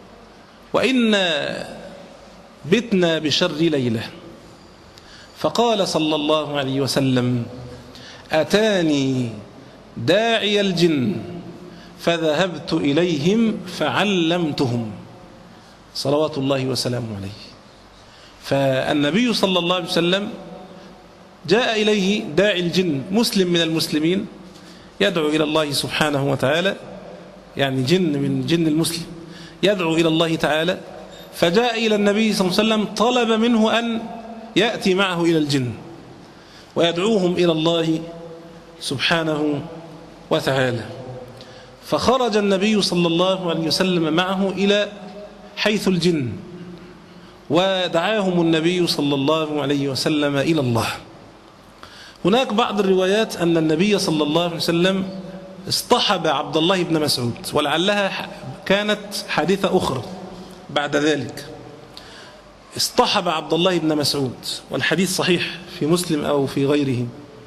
وإنا بتنا بشر ليلة. فقال صلى الله عليه وسلم أتاني داعي الجن فذهبت إليهم فعلمتهم صلوات الله وسلامه عليه. فالنبي صلى الله عليه وسلم جاء إليه داعي الجن، مسلم من المسلمين يدعو إلى الله سبحانه وتعالى، يعني جن من جن المسلم يدعو إلى الله تعالى، فجاء إلى النبي صلى الله عليه وسلم طلب منه أن يأتي معه إلى الجن ويدعوهم إلى الله سبحانه وتعالى. فخرج النبي صلى الله عليه وسلم معه إلى حيث الجن، ودعاهم النبي صلى الله عليه وسلم إلى الله. هناك بعض الروايات أن النبي صلى الله عليه وسلم اصطحب عبد الله بن مسعود، ولعلها كانت حادثة أخرى بعد ذلك. اصطحب عبد الله بن مسعود، والحديث صحيح في مسلم أو في غيره.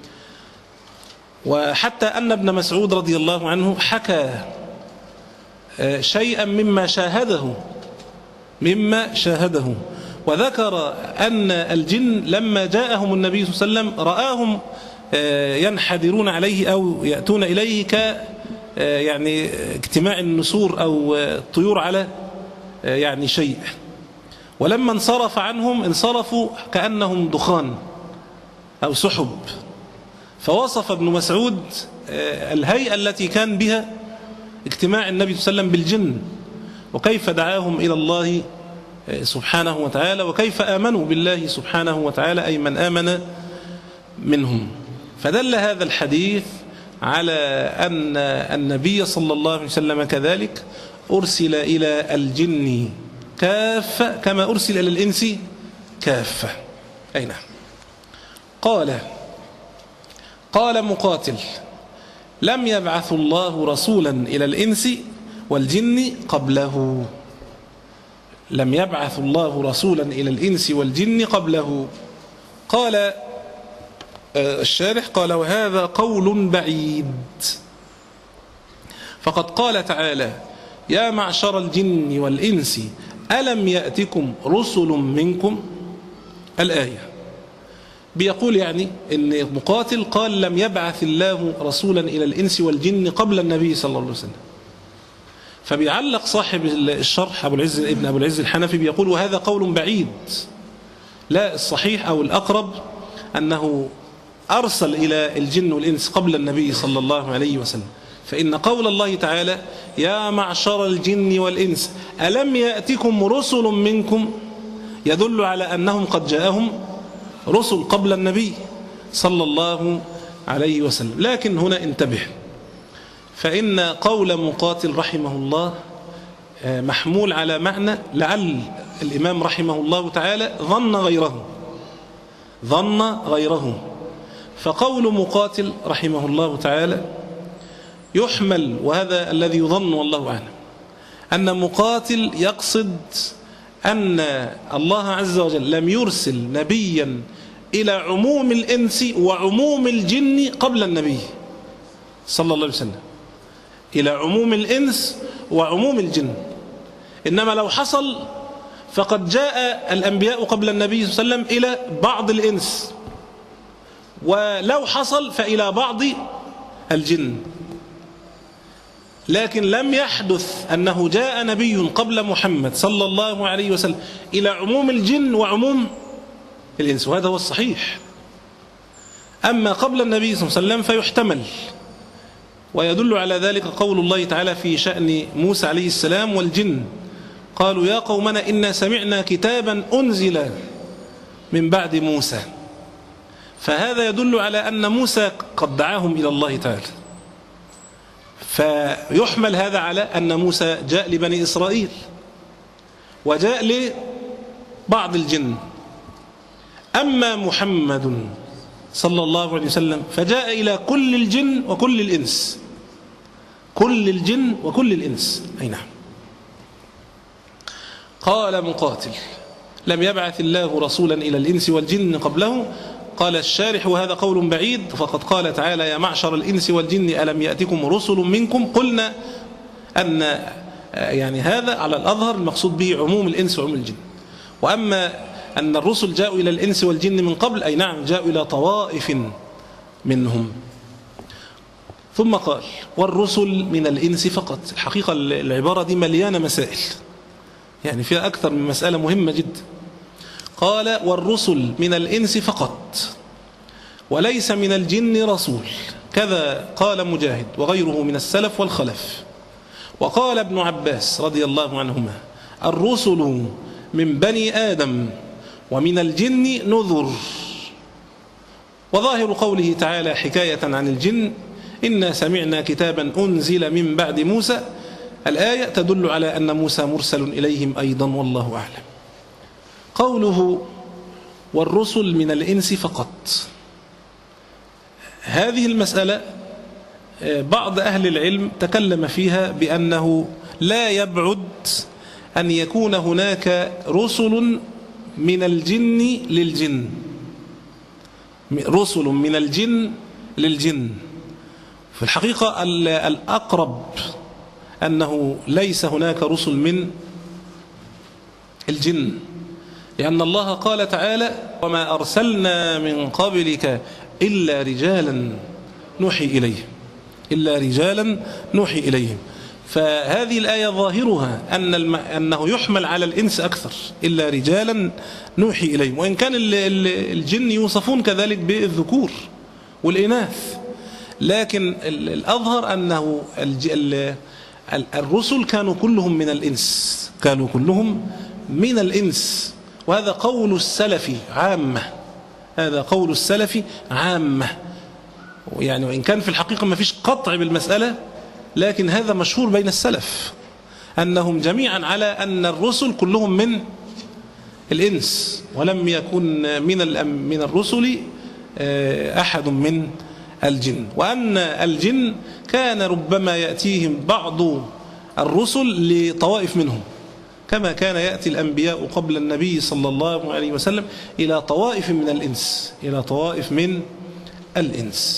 وحتى أن ابن مسعود رضي الله عنه حكى شيئا مما شاهده مما شاهده وذكر أن الجن لما جاءهم النبي صلى الله عليه وسلم رآهم ينحدرون عليه أو يأتون إليه ك يعني اجتماع النسور أو الطيور على يعني شيء، ولما انصرف عنهم انصرفوا كأنهم دخان أو سحب. فوصف ابن مسعود الهيئة التي كان بها اجتماع النبي صلى الله عليه وسلم بالجن، وكيف دعاهم إلى الله سبحانه وتعالى، وكيف آمنوا بالله سبحانه وتعالى، أي من آمن منهم. فدل هذا الحديث على أن النبي صلى الله عليه وسلم كذلك أرسل إلى الجن كافة كما أرسل إلى الإنس كافة. أي نعم. قال قال مقاتل لم يبعث الله رسولا إلى الإنس والجن قبله لم يبعث الله رسولا إلى الإنس والجن قبله. قال الشارح قال وهذا قول بعيد، فقد قال تعالى يا معشر الجن والإنس ألم يأتكم رسل منكم. الآية بيقول يعني إن مقاتل قال لم يبعث الله رسولا إلى الإنس والجن قبل النبي صلى الله عليه وسلم. فبيعلق صاحب الشرح أبو العز ابن أبو العز الحنفي بيقول وهذا قول بعيد، لا الصحيح أو الأقرب أنه أرسل إلى الجن والإنس قبل النبي صلى الله عليه وسلم. فإن قول الله تعالى يا معشر الجن والإنس ألم يأتكم رسل منكم يدل على أنهم قد جاءهم رسل قبل النبي صلى الله عليه وسلم. لكن هنا انتبه، فإن قول مقاتل رحمه الله محمول على معنى لعل الإمام رحمه الله تعالى ظن غيره ظن غيره فقول مقاتل رحمه الله تعالى يحمل، وهذا الذي يظن والله أعلم، أن مقاتل يقصد أن الله عز وجل لم يرسل نبيا إلى عموم الإنس وعموم الجن قبل النبي صلى الله عليه وسلم، إلى عموم الإنس وعموم الجن. إنما لو حصل فقد جاء الأنبياء قبل النبي صلى الله عليه وسلم إلى بعض الإنس، ولو حصل فإلى بعض الجن. لكن لم يحدث أنه جاء نبي قبل محمد صلى الله عليه وسلم إلى عموم الجن وعموم الإنس، وهذا هو الصحيح. أما قبل النبي صلى الله عليه وسلم فيحتمل، ويدل على ذلك قول الله تعالى في شأن موسى عليه السلام والجن: قالوا يا قومنا إنا سمعنا كتابا أنزل من بعد موسى. فهذا يدل على أن موسى قد دعاهم إلى الله تعالى، فيحمل هذا على أن موسى جاء لبني إسرائيل وجاء لبعض الجن. أما محمد صلى الله عليه وسلم فجاء إلى كل الجن وكل الإنس، كل الجن وكل الإنس. أي نعم. قال مقاتل: لم يبعث الله رسولا إلى الإنس والجن قبله. قال الشارح: وهذا قول بعيد، فقد قال تعالى: يا معشر الإنس والجن ألم يأتكم رسل منكم. قلنا أن يعني هذا على الأظهر المقصود به عموم الإنس وعموم الجن. وأما أن الرسل جاءوا إلى الإنس والجن من قبل، أي نعم جاءوا إلى طوائف منهم. ثم قال: والرسل من الإنس فقط. الحقيقة العبارة دي مليانة مسائل، يعني فيها أكثر من مسألة مهمة جدا. قال: والرسل من الإنس فقط وليس من الجن رسول، كذا قال مجاهد وغيره من السلف والخلف. وقال ابن عباس رضي الله عنهما: الرسل من بني آدم ومن الجن نذر. وظاهر قوله تعالى حكاية عن الجن: إنا سمعنا كتابا أنزل من بعد موسى، الآية تدل على أن موسى مرسل إليهم أيضا، والله أعلم. قوله: والرسل من الإنس فقط، هذه المسألة بعض أهل العلم تكلم فيها بأنه لا يبعد أن يكون هناك رسل من الجن للجن، رسل من الجن للجن. في الحقيقة الأقرب أنه ليس هناك رسل من الجن، لأن الله قال تعالى: وما أرسلنا من قبلك إلا رجالا نوحي إليهم، إلا رجالا نوحي إليهم. فهذه الآية ظاهرها أن أنه يحمل على الإنس أكثر، إلا رجالا نوحي إليهم، وإن كان الجن يوصفون كذلك بالذكور والإناث، لكن الأظهر أنه الرسل كانوا كلهم من الإنس، كانوا كلهم من الإنس. وهذا قول السلف عامة، هذا قول السلف عامة، يعني وإن كان في الحقيقة ما فيش قطع بالمسألة، لكن هذا مشهور بين السلف أنهم جميعا على أن الرسل كلهم من الإنس، ولم يكن من من الرسل أحد من الجن، وأن الجن كان ربما يأتيهم بعض الرسل لطوائف منهم، كما كان يأتي الأنبياء قبل النبي صلى الله عليه وسلم إلى طوائف من الإنس، إلى طوائف من الإنس.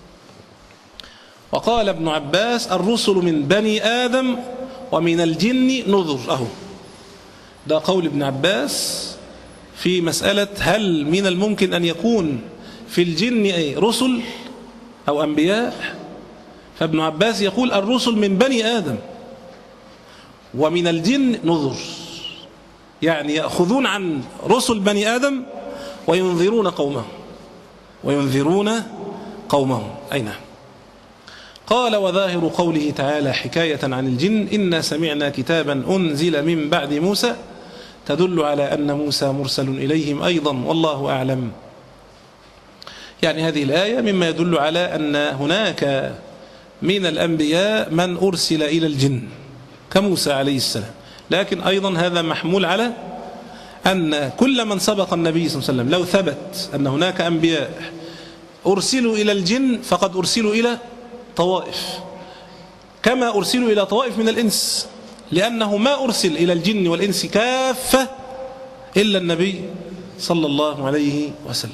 وقال ابن عباس: الرسل من بني آدم ومن الجن نذر. أهو ده قول ابن عباس في مسألة هل من الممكن أن يكون في الجن أي رسل أو أنبياء. فابن عباس يقول: الرسل من بني آدم ومن الجن نذر، يعني يأخذون عن رسل بني آدم وينذرون قومهم، وينذرون قومهم. أي نعم. قال: وظاهر قوله تعالى حكاية عن الجن: إنا سمعنا كتابا أنزل من بعد موسى، تدل على أن موسى مرسل إليهم أيضا، والله أعلم. يعني هذه الآية مما يدل على أن هناك من الأنبياء من أرسل إلى الجن كموسى عليه السلام، لكن أيضا هذا محمول على أن كل من سبق النبي صلى الله عليه وسلم لو ثبت أن هناك أنبياء أرسلوا إلى الجن فقد أرسلوا إلى طوائف، كما أرسلوا إلى طوائف من الإنس، لأنه ما أرسل إلى الجن والإنس كافة إلا النبي صلى الله عليه وسلم.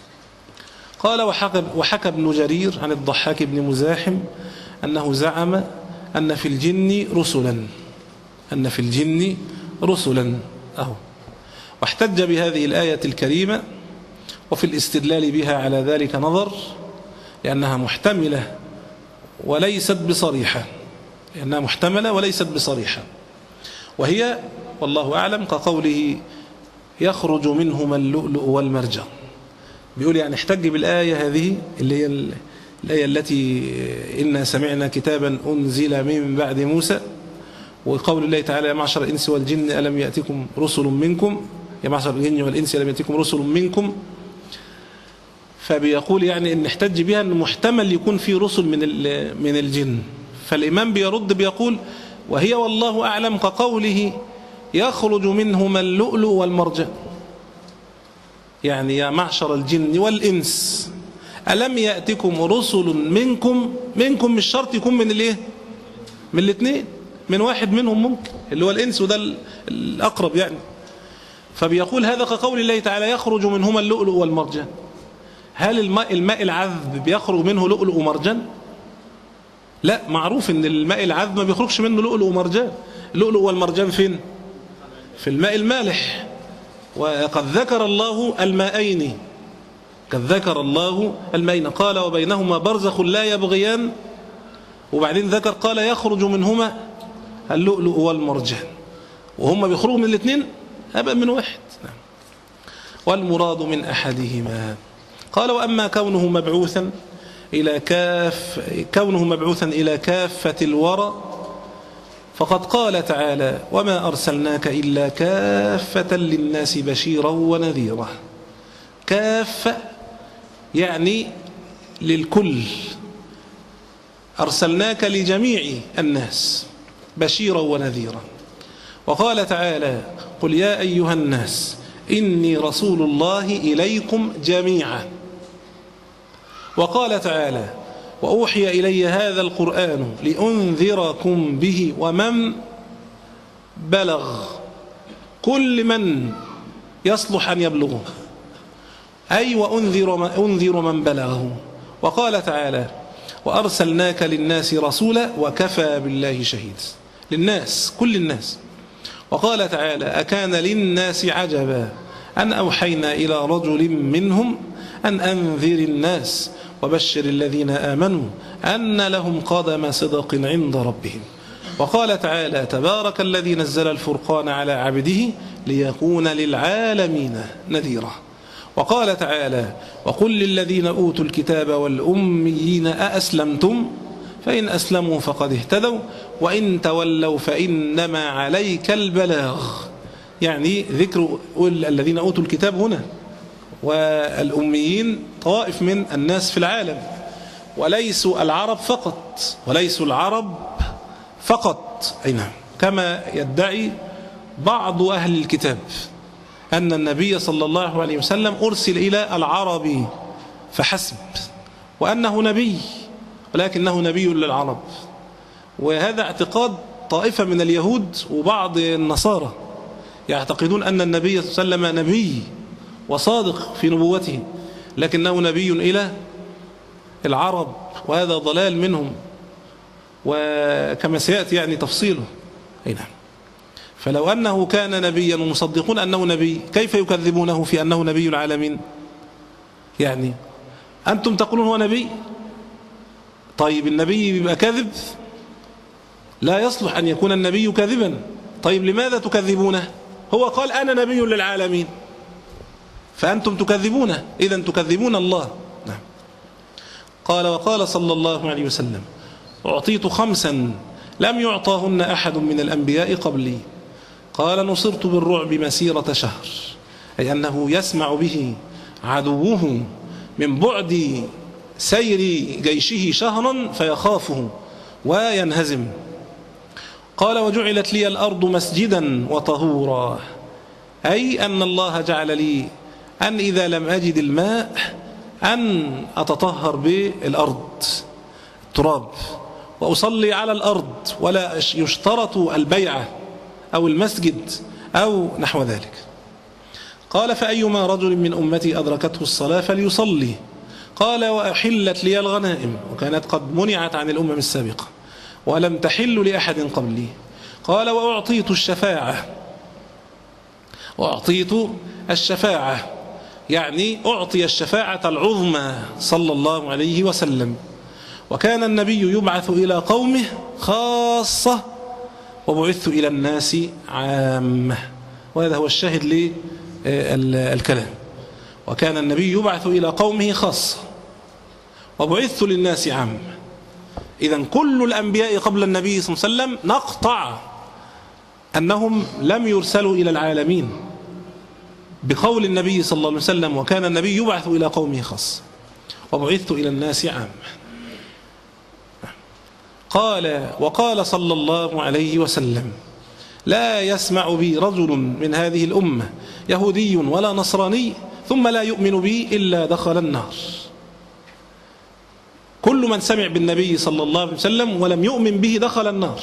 قال وحكى, وحكى ابن جرير عن الضحاك بن مزاحم أنه زعم أن في الجن رسلا أن في الجن رسلا أهو، واحتج بهذه الآية الكريمة، وفي الاستدلال بها على ذلك نظر، لأنها محتملة وليست بصريحة لأنها محتملة وليست بصريحة وهي والله أعلم كقوله يخرج منهما اللؤلؤ والمرجان. بيقول يعني احتج بالآية هذه اللي هي الآية التي إنا سمعنا كتابا أنزل من بعد موسى، وقول الله تعالى يا معشر الإنس والجن ألم يأتكم رسل منكم، يا معشر الجن والإنس ألم يأتكم رسل منكم. فبيقول يعني إن احتج بها أن محتمل يكون في رسل من من الجن. فالإمام بيرد بيقول وهي والله أعلم كقوله يخرج منهما اللؤلؤ والمرجان، يعني يا معشر الجن والإنس ألم يأتكم رسل منكم. منكم مش شرط يكون من الايه من الاثنين، من واحد منهم ممكن اللي هو الإنس، وده الأقرب يعني. فبيقول هذا كقول الله تعالى يخرج منهما اللؤلؤ والمرجان. هل الماء, الماء العذب بيخرج منه لؤلؤ ومرجان؟ لا، معروف ان الماء العذب ما بيخرجش منه لؤلؤ ومرجان. اللؤلؤ والمرجان فين؟ في الماء المالح. وقد ذكر الله الماءين قد ذكر الله الماءين قال وبينهما برزخ لا يبغيان، وبعدين ذكر قال يخرج منهما اللؤلؤ والمرجان، وهم بيخرجوا من الاثنين أبقى من واحد. والمراد من أحدهما. قال وأما كونه مبعوثا إلى كاف كونه مبعوثا إلى كافة الورى فقد قال تعالى وما أرسلناك إلا كافة للناس بشيرا ونذيرا. كافة يعني للكل، أرسلناك لجميع الناس بشيرا ونذيرا. وقال تعالى قل يا أيها الناس إني رسول الله إليكم جميعا. وقال تعالى وأوحي إلي هذا القرآن لأنذركم به ومن بلغ، كل من يصلح أن يبلغه، أي وأنذر أنذر من بلغه. وقال تعالى وأرسلناك للناس رسولا وكفى بالله شهيدا، للناس كل الناس. وقال تعالى أكان للناس عجبا أن أوحينا إلى رجل منهم أن أنذر الناس وبشر الذين آمنوا أن لهم قدم صدق عند ربهم. وقال تعالى تبارك الذي نزل الفرقان على عبده ليكون للعالمين نذيرا. وقال تعالى وقل للذين أوتوا الكتاب والأميين أأسلمتم فإن أسلموا فقد اهتدوا وإن تولوا فإنما عليك البلاغ. يعني ذكر الذين أوتوا الكتاب هنا والأميين طوائف من الناس في العالم، وليسوا العرب فقط وليسوا العرب فقط أي نعم، كما يدعي بعض أهل الكتاب أن النبي صلى الله عليه وسلم أرسل إلى العرب فحسب، وأنه نبي ولكنه نبي للعرب. وهذا اعتقاد طائفة من اليهود وبعض النصارى، يعتقدون أن النبي صلى الله عليه وسلم نبي وصادق في نبوته لكنه نبي إلى العرب، وهذا ضلال منهم، وكما سيأتي يعني تفصيله. أي نعم. فلو أنه كان نبيا ومصدقون أنه نبي كيف يكذبونه في أنه نبي العالمين؟ يعني أنتم تقولون هو نبي، طيب النبي بيبقى كذب؟ لا يصلح أن يكون النبي كذبا. طيب لماذا تكذبونه؟ هو قال أنا نبي للعالمين فأنتم تكذبونه، إذن تكذبون الله. نعم. قال وقال صلى الله عليه وسلم أعطيت خمسا لم يعطاهن أحد من الأنبياء قبلي. قال نصرت بالرعب مسيرة شهر، أي أنه يسمع به عدوه من بعد سير جيشه شهرا فيخافه وينهزم. قال وجعلت لي الأرض مسجدا وطهورا، أي أن الله جعل لي أن إذا لم أجد الماء أن أتطهر بالأرض التراب، وأصلي على الأرض ولا يشترط البيعة أو المسجد أو نحو ذلك. قال فأيما رجل من أمتي أدركته الصلاة فليصلي. قال وأحلت لي الغنائم، وكانت قد منعت عن الأمم السابقة ولم تحل لأحد قبلي. قال وأعطيت الشفاعة، وأعطيت الشفاعة يعني أعطي الشفاعة العظمى صلى الله عليه وسلم. وكان النبي يبعث إلى قومه خاصة وبعثت إلى الناس عامة، وهذا هو الشاهد للكلام. وكان النبي يبعث إلى قومه خاصة وبعثت للناس عامة. إذن كل الأنبياء قبل النبي صلى الله عليه وسلم نقطع أنهم لم يرسلوا إلى العالمين بقول النبي صلى الله عليه وسلم وكان النبي يبعث إلى قومه خاصة وبعثت إلى الناس عامة. قال وقال صلى الله عليه وسلم لا يسمع بي رجل من هذه الأمة يهودي ولا نصراني ثم لا يؤمن بي إلا دخل النار. كل من سمع بالنبي صلى الله عليه وسلم ولم يؤمن به دخل النار،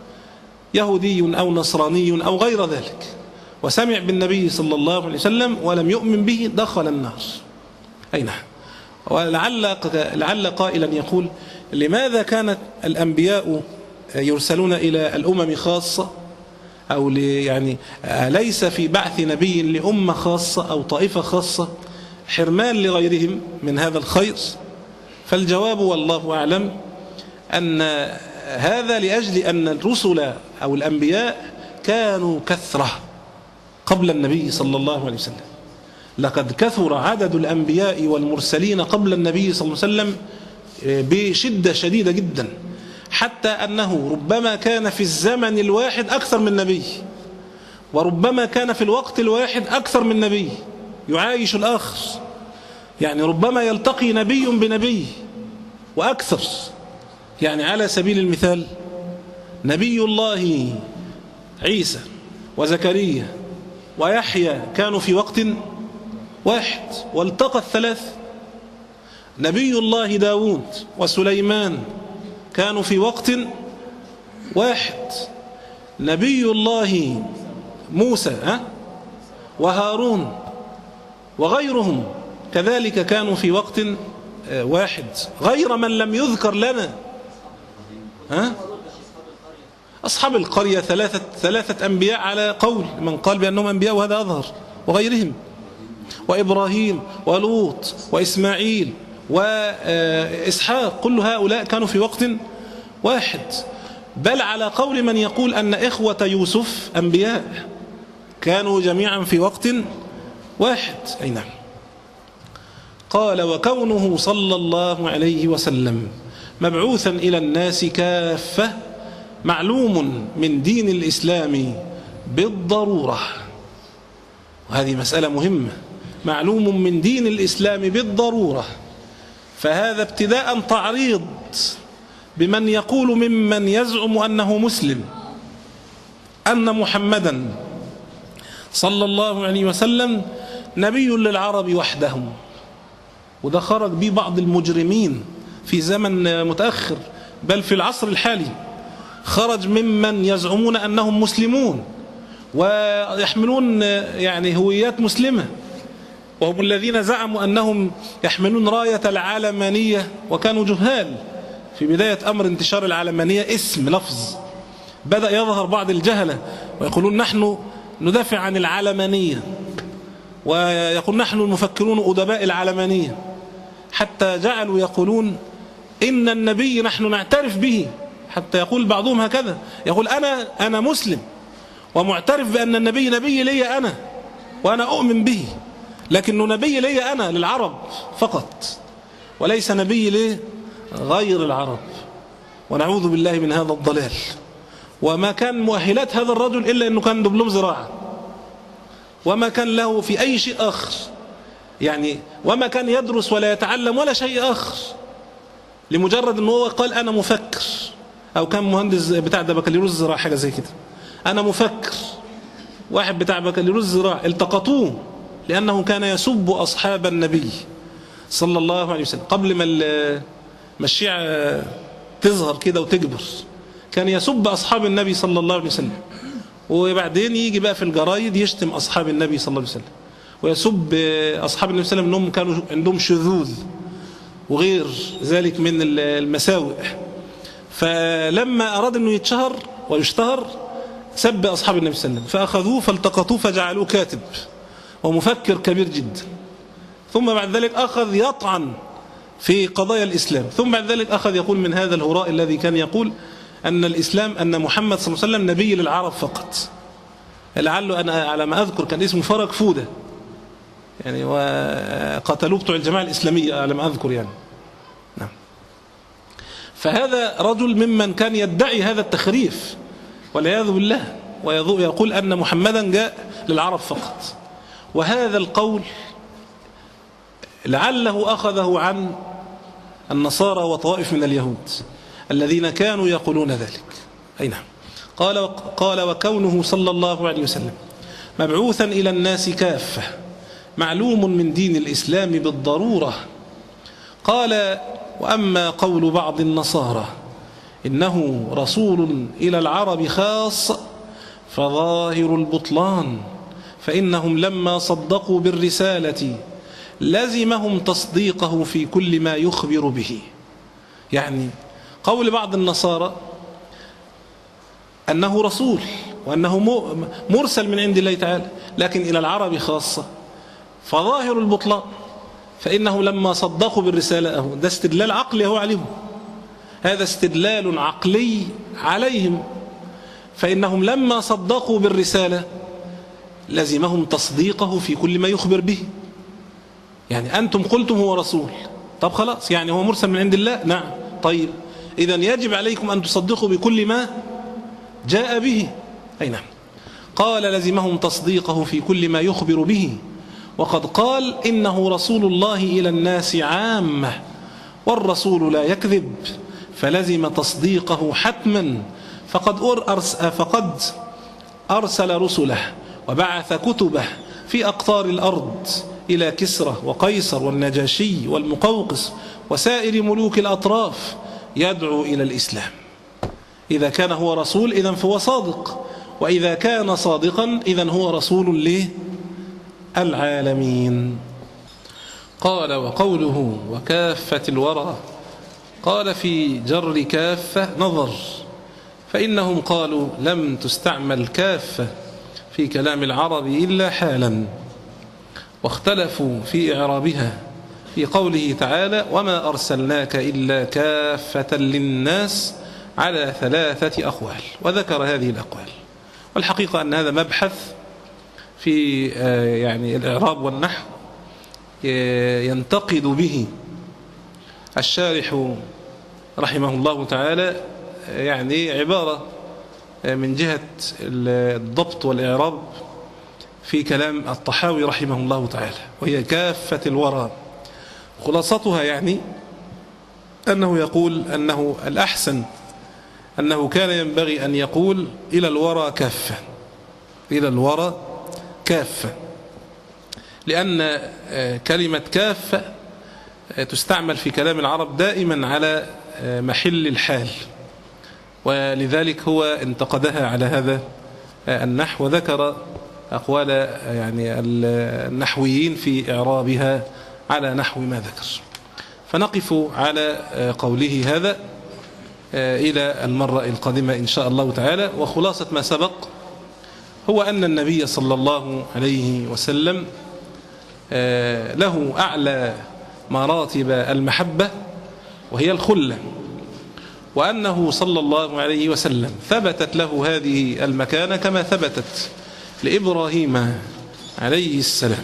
يهودي أو نصراني أو غير ذلك، وسمع بالنبي صلى الله عليه وسلم ولم يؤمن به دخل النار. أي نعم. ولعل لعل قائلا يقول لماذا كانت الأنبياء يرسلون إلى الأمم خاصة، أو يعني ليس في بعث نبي لأمة خاصة أو طائفة خاصة حرمان لغيرهم من هذا الخير؟ فالجواب والله أعلم أن هذا لأجل أن الرسل أو الأنبياء كانوا كثرة قبل النبي صلى الله عليه وسلم. لقد كثر عدد الأنبياء والمرسلين قبل النبي صلى الله عليه وسلم بشدة شديدة جدا، حتى أنه ربما كان في الزمن الواحد أكثر من نبي، وربما كان في الوقت الواحد أكثر من نبي يعايش الآخر. يعني ربما يلتقي نبي بنبي وأكثر. يعني على سبيل المثال نبي الله عيسى وزكريا ويحيى كانوا في وقت واحد والتقى الثلاث. نبي الله داود وسليمان كانوا في وقت واحد. نبي الله موسى ها وهارون وغيرهم كذلك كانوا في وقت واحد، غير من لم يذكر لنا. ها أصحاب القرية ثلاثة, ثلاثة أنبياء على قول من قال بأنهم أنبياء وهذا أظهر، وغيرهم، وإبراهيم ولوط وإسماعيل وإسحاق، كل هؤلاء كانوا في وقت واحد. بل على قول من يقول أن إخوة يوسف أنبياء كانوا جميعا في وقت واحد. أي نعم. قال وكونه صلى الله عليه وسلم مبعوثا إلى الناس كافة معلوم من دين الإسلام بالضرورة. وهذه مسألة مهمة، معلوم من دين الإسلام بالضرورة. فهذا ابتداء تعريض بمن يقول ممن يزعم أنه مسلم أن محمدا صلى الله عليه وسلم نبي للعرب وحدهم. وده خرج به بعض المجرمين في زمن متأخر، بل في العصر الحالي خرج ممن يزعمون أنهم مسلمون ويحملون يعني هويات مسلمة، وهم الذين زعموا أنهم يحملون راية العلمانية، وكانوا جهال في بداية أمر انتشار العلمانية. اسم لفظ بدأ يظهر بعض الجهلة ويقولون نحن ندافع عن العلمانية، ويقول نحن المفكرون أدباء العلمانية، حتى جعلوا يقولون إن النبي نحن نعترف به، حتى يقول بعضهم هكذا، يقول أنا أنا مسلم ومعترف بأن النبي نبي لي أنا وأنا أؤمن به، لكنه نبي لي أنا للعرب فقط وليس نبي لغير العرب. ونعوذ بالله من هذا الضلال. وما كان مؤهلات هذا الرجل إلا أنه كان دبلوم زراعة، وما كان له في أي شيء آخر، يعني وما كان يدرس ولا يتعلم ولا شيء آخر، لمجرد أنه هو قال أنا مفكر، أو كان مهندس بتاع ده بكالوريوس زراعة حاجة زي كده، أنا مفكر. واحد بتاع بكالوريوس زراعة التقطوه لأنه كان يسب أصحاب النبي صلى الله عليه وسلم قبل ما الشيعة تظهر كده وتكبر. كان يسب أصحاب النبي صلى الله عليه وسلم، وبعدين يجي بقى في الجرايد يشتم أصحاب النبي صلى الله عليه وسلم، ويسب أصحاب النبي صلى الله عليه وسلم أنهم كانوا عندهم شذوذ وغير ذلك من المساوئ. فلما أراد أنه يتشهر ويشتهر سب أصحاب النبي صلى الله عليه وسلم، فأخذوه فالتقطوه فجعلوه كاتب ومفكر كبير جدا. ثم بعد ذلك أخذ يطعن في قضايا الإسلام، ثم بعد ذلك أخذ يقول من هذا الهراء الذي كان يقول أن الإسلام أن محمد صلى الله عليه وسلم نبي للعرب فقط. لعله أنا على ما أذكر كان اسمه فرج فودة يعني، وقتلوه بتوع الجماعة الإسلامية على ما أذكر يعني. نعم. فهذا رجل ممن كان يدعي هذا التخريف والعياذ بالله، ويقول أن محمدا جاء للعرب فقط. وهذا القول لعله أخذه عن النصارى وطوائف من اليهود الذين كانوا يقولون ذلك. أي نعم. قال قال وكونه صلى الله عليه وسلم مبعوثا إلى الناس كافة معلوم من دين الإسلام بالضرورة. قال وأما قول بعض النصارى إنه رسول إلى العرب خاص فظاهر البطلان، فإنهم لما صدقوا بالرسالة لزمهم تصديقه في كل ما يخبر به. يعني قول بعض النصارى أنه رسول وأنه مرسل من عند الله تعالى لكن إلى العرب خاصة فظاهر البطلان، فإنه لما صدقوا بالرسالة، ده استدلال عقلي هو عليهم، هذا استدلال عقلي عليهم، فإنهم لما صدقوا بالرسالة لزمهم تصديقه في كل ما يخبر به. يعني أنتم قلتم هو رسول، طب خلاص يعني هو مرسل من عند الله، نعم، طيب إذن يجب عليكم أن تصدقوا بكل ما جاء به. أي نعم. قال لزمهم تصديقه في كل ما يخبر به، وقد قال إنه رسول الله إلى الناس عامة والرسول لا يكذب، فلزم تصديقه حتما، فقد فقد أرسل رسله وبعث كتبه في أقطار الأرض إلى كسرى وقيصر والنجاشي والمقوقس وسائر ملوك الأطراف يدعو إلى الإسلام. إذا كان هو رسول إذن فهو صادق، وإذا كان صادقا إذن هو رسول للعالمين. قال وقوله وكافة الورى، قال في جر كافة نظر، فإنهم قالوا لم تستعمل كافة في كلام العرب إلا حالا، واختلفوا في إعرابها في قوله تعالى وما أرسلناك إلا كافة للناس على ثلاثة أقوال، وذكر هذه الأقوال. والحقيقة أن هذا مبحث في يعني الإعراب والنحو ينتقد به الشارح رحمه الله تعالى، يعني عبارة من جهة الضبط والإعراب في كلام الطحاوي رحمه الله تعالى، وهي كافة الورى. خلاصتها يعني أنه يقول أنه الأحسن أنه كان ينبغي أن يقول إلى الورى كافة، إلى الورى كافة، لأن كلمة كافة تستعمل في كلام العرب دائما على محل الحال، ولذلك هو انتقدها على هذا النحو، وذكر أقوال يعني النحويين في إعرابها على نحو ما ذكر. فنقف على قوله هذا إلى المرة القادمة إن شاء الله تعالى. وخلاصة ما سبق هو أن النبي صلى الله عليه وسلم له أعلى مراتب المحبة وهي الخلة، وأنه صلى الله عليه وسلم ثبتت له هذه المكانة كما ثبتت لإبراهيم عليه السلام،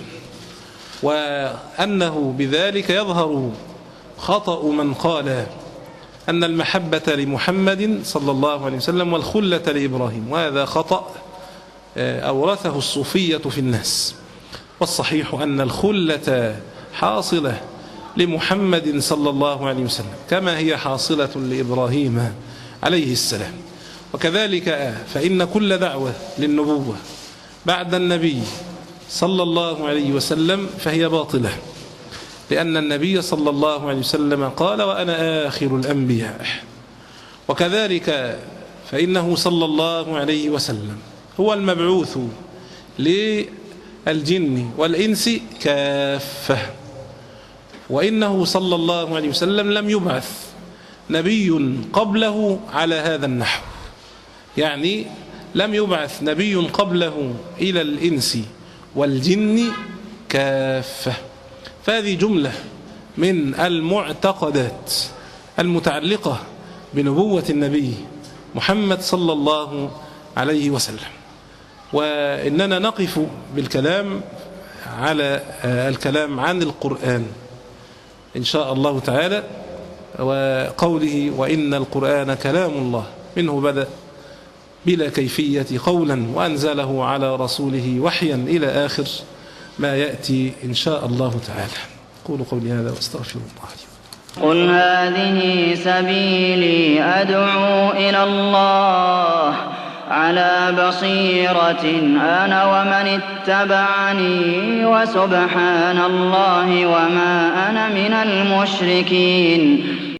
وأنه بذلك يظهر خطأ من قال أن المحبة لمحمد صلى الله عليه وسلم والخلة لإبراهيم، وهذا خطأ أورثه الصوفية في الناس. والصحيح أن الخلة حاصلة لمحمد صلى الله عليه وسلم كما هي حاصلة لإبراهيم عليه السلام. وكذلك فإن كل دعوة للنبوة بعد النبي صلى الله عليه وسلم فهي باطلة، لأن النبي صلى الله عليه وسلم قال وأنا آخر الأنبياء، وكذلك فإنه صلى الله عليه وسلم هو المبعوث للجن والإنس كافة، وإنه صلى الله عليه وسلم لم يبعث نبي قبله على هذا النحو، يعني لم يبعث نبي قبله إلى الإنس والجن كافة. فهذه جملة من المعتقدات المتعلقة بنبوة النبي محمد صلى الله عليه وسلم. وإننا نقف بالكلام على الكلام عن القرآن إن شاء الله تعالى، وقوله وإن القرآن كلام الله منه بدأ بلا كيفية قولا وأنزله على رسوله وحيا إلى آخر ما يأتي إن شاء الله تعالى. قولوا قولي هذا واستغفر الله لي. قل هذه سبيلي أدعو إلى الله على بصيرة أنا ومن اتبعني وسبحان الله وما أنا من المشركين.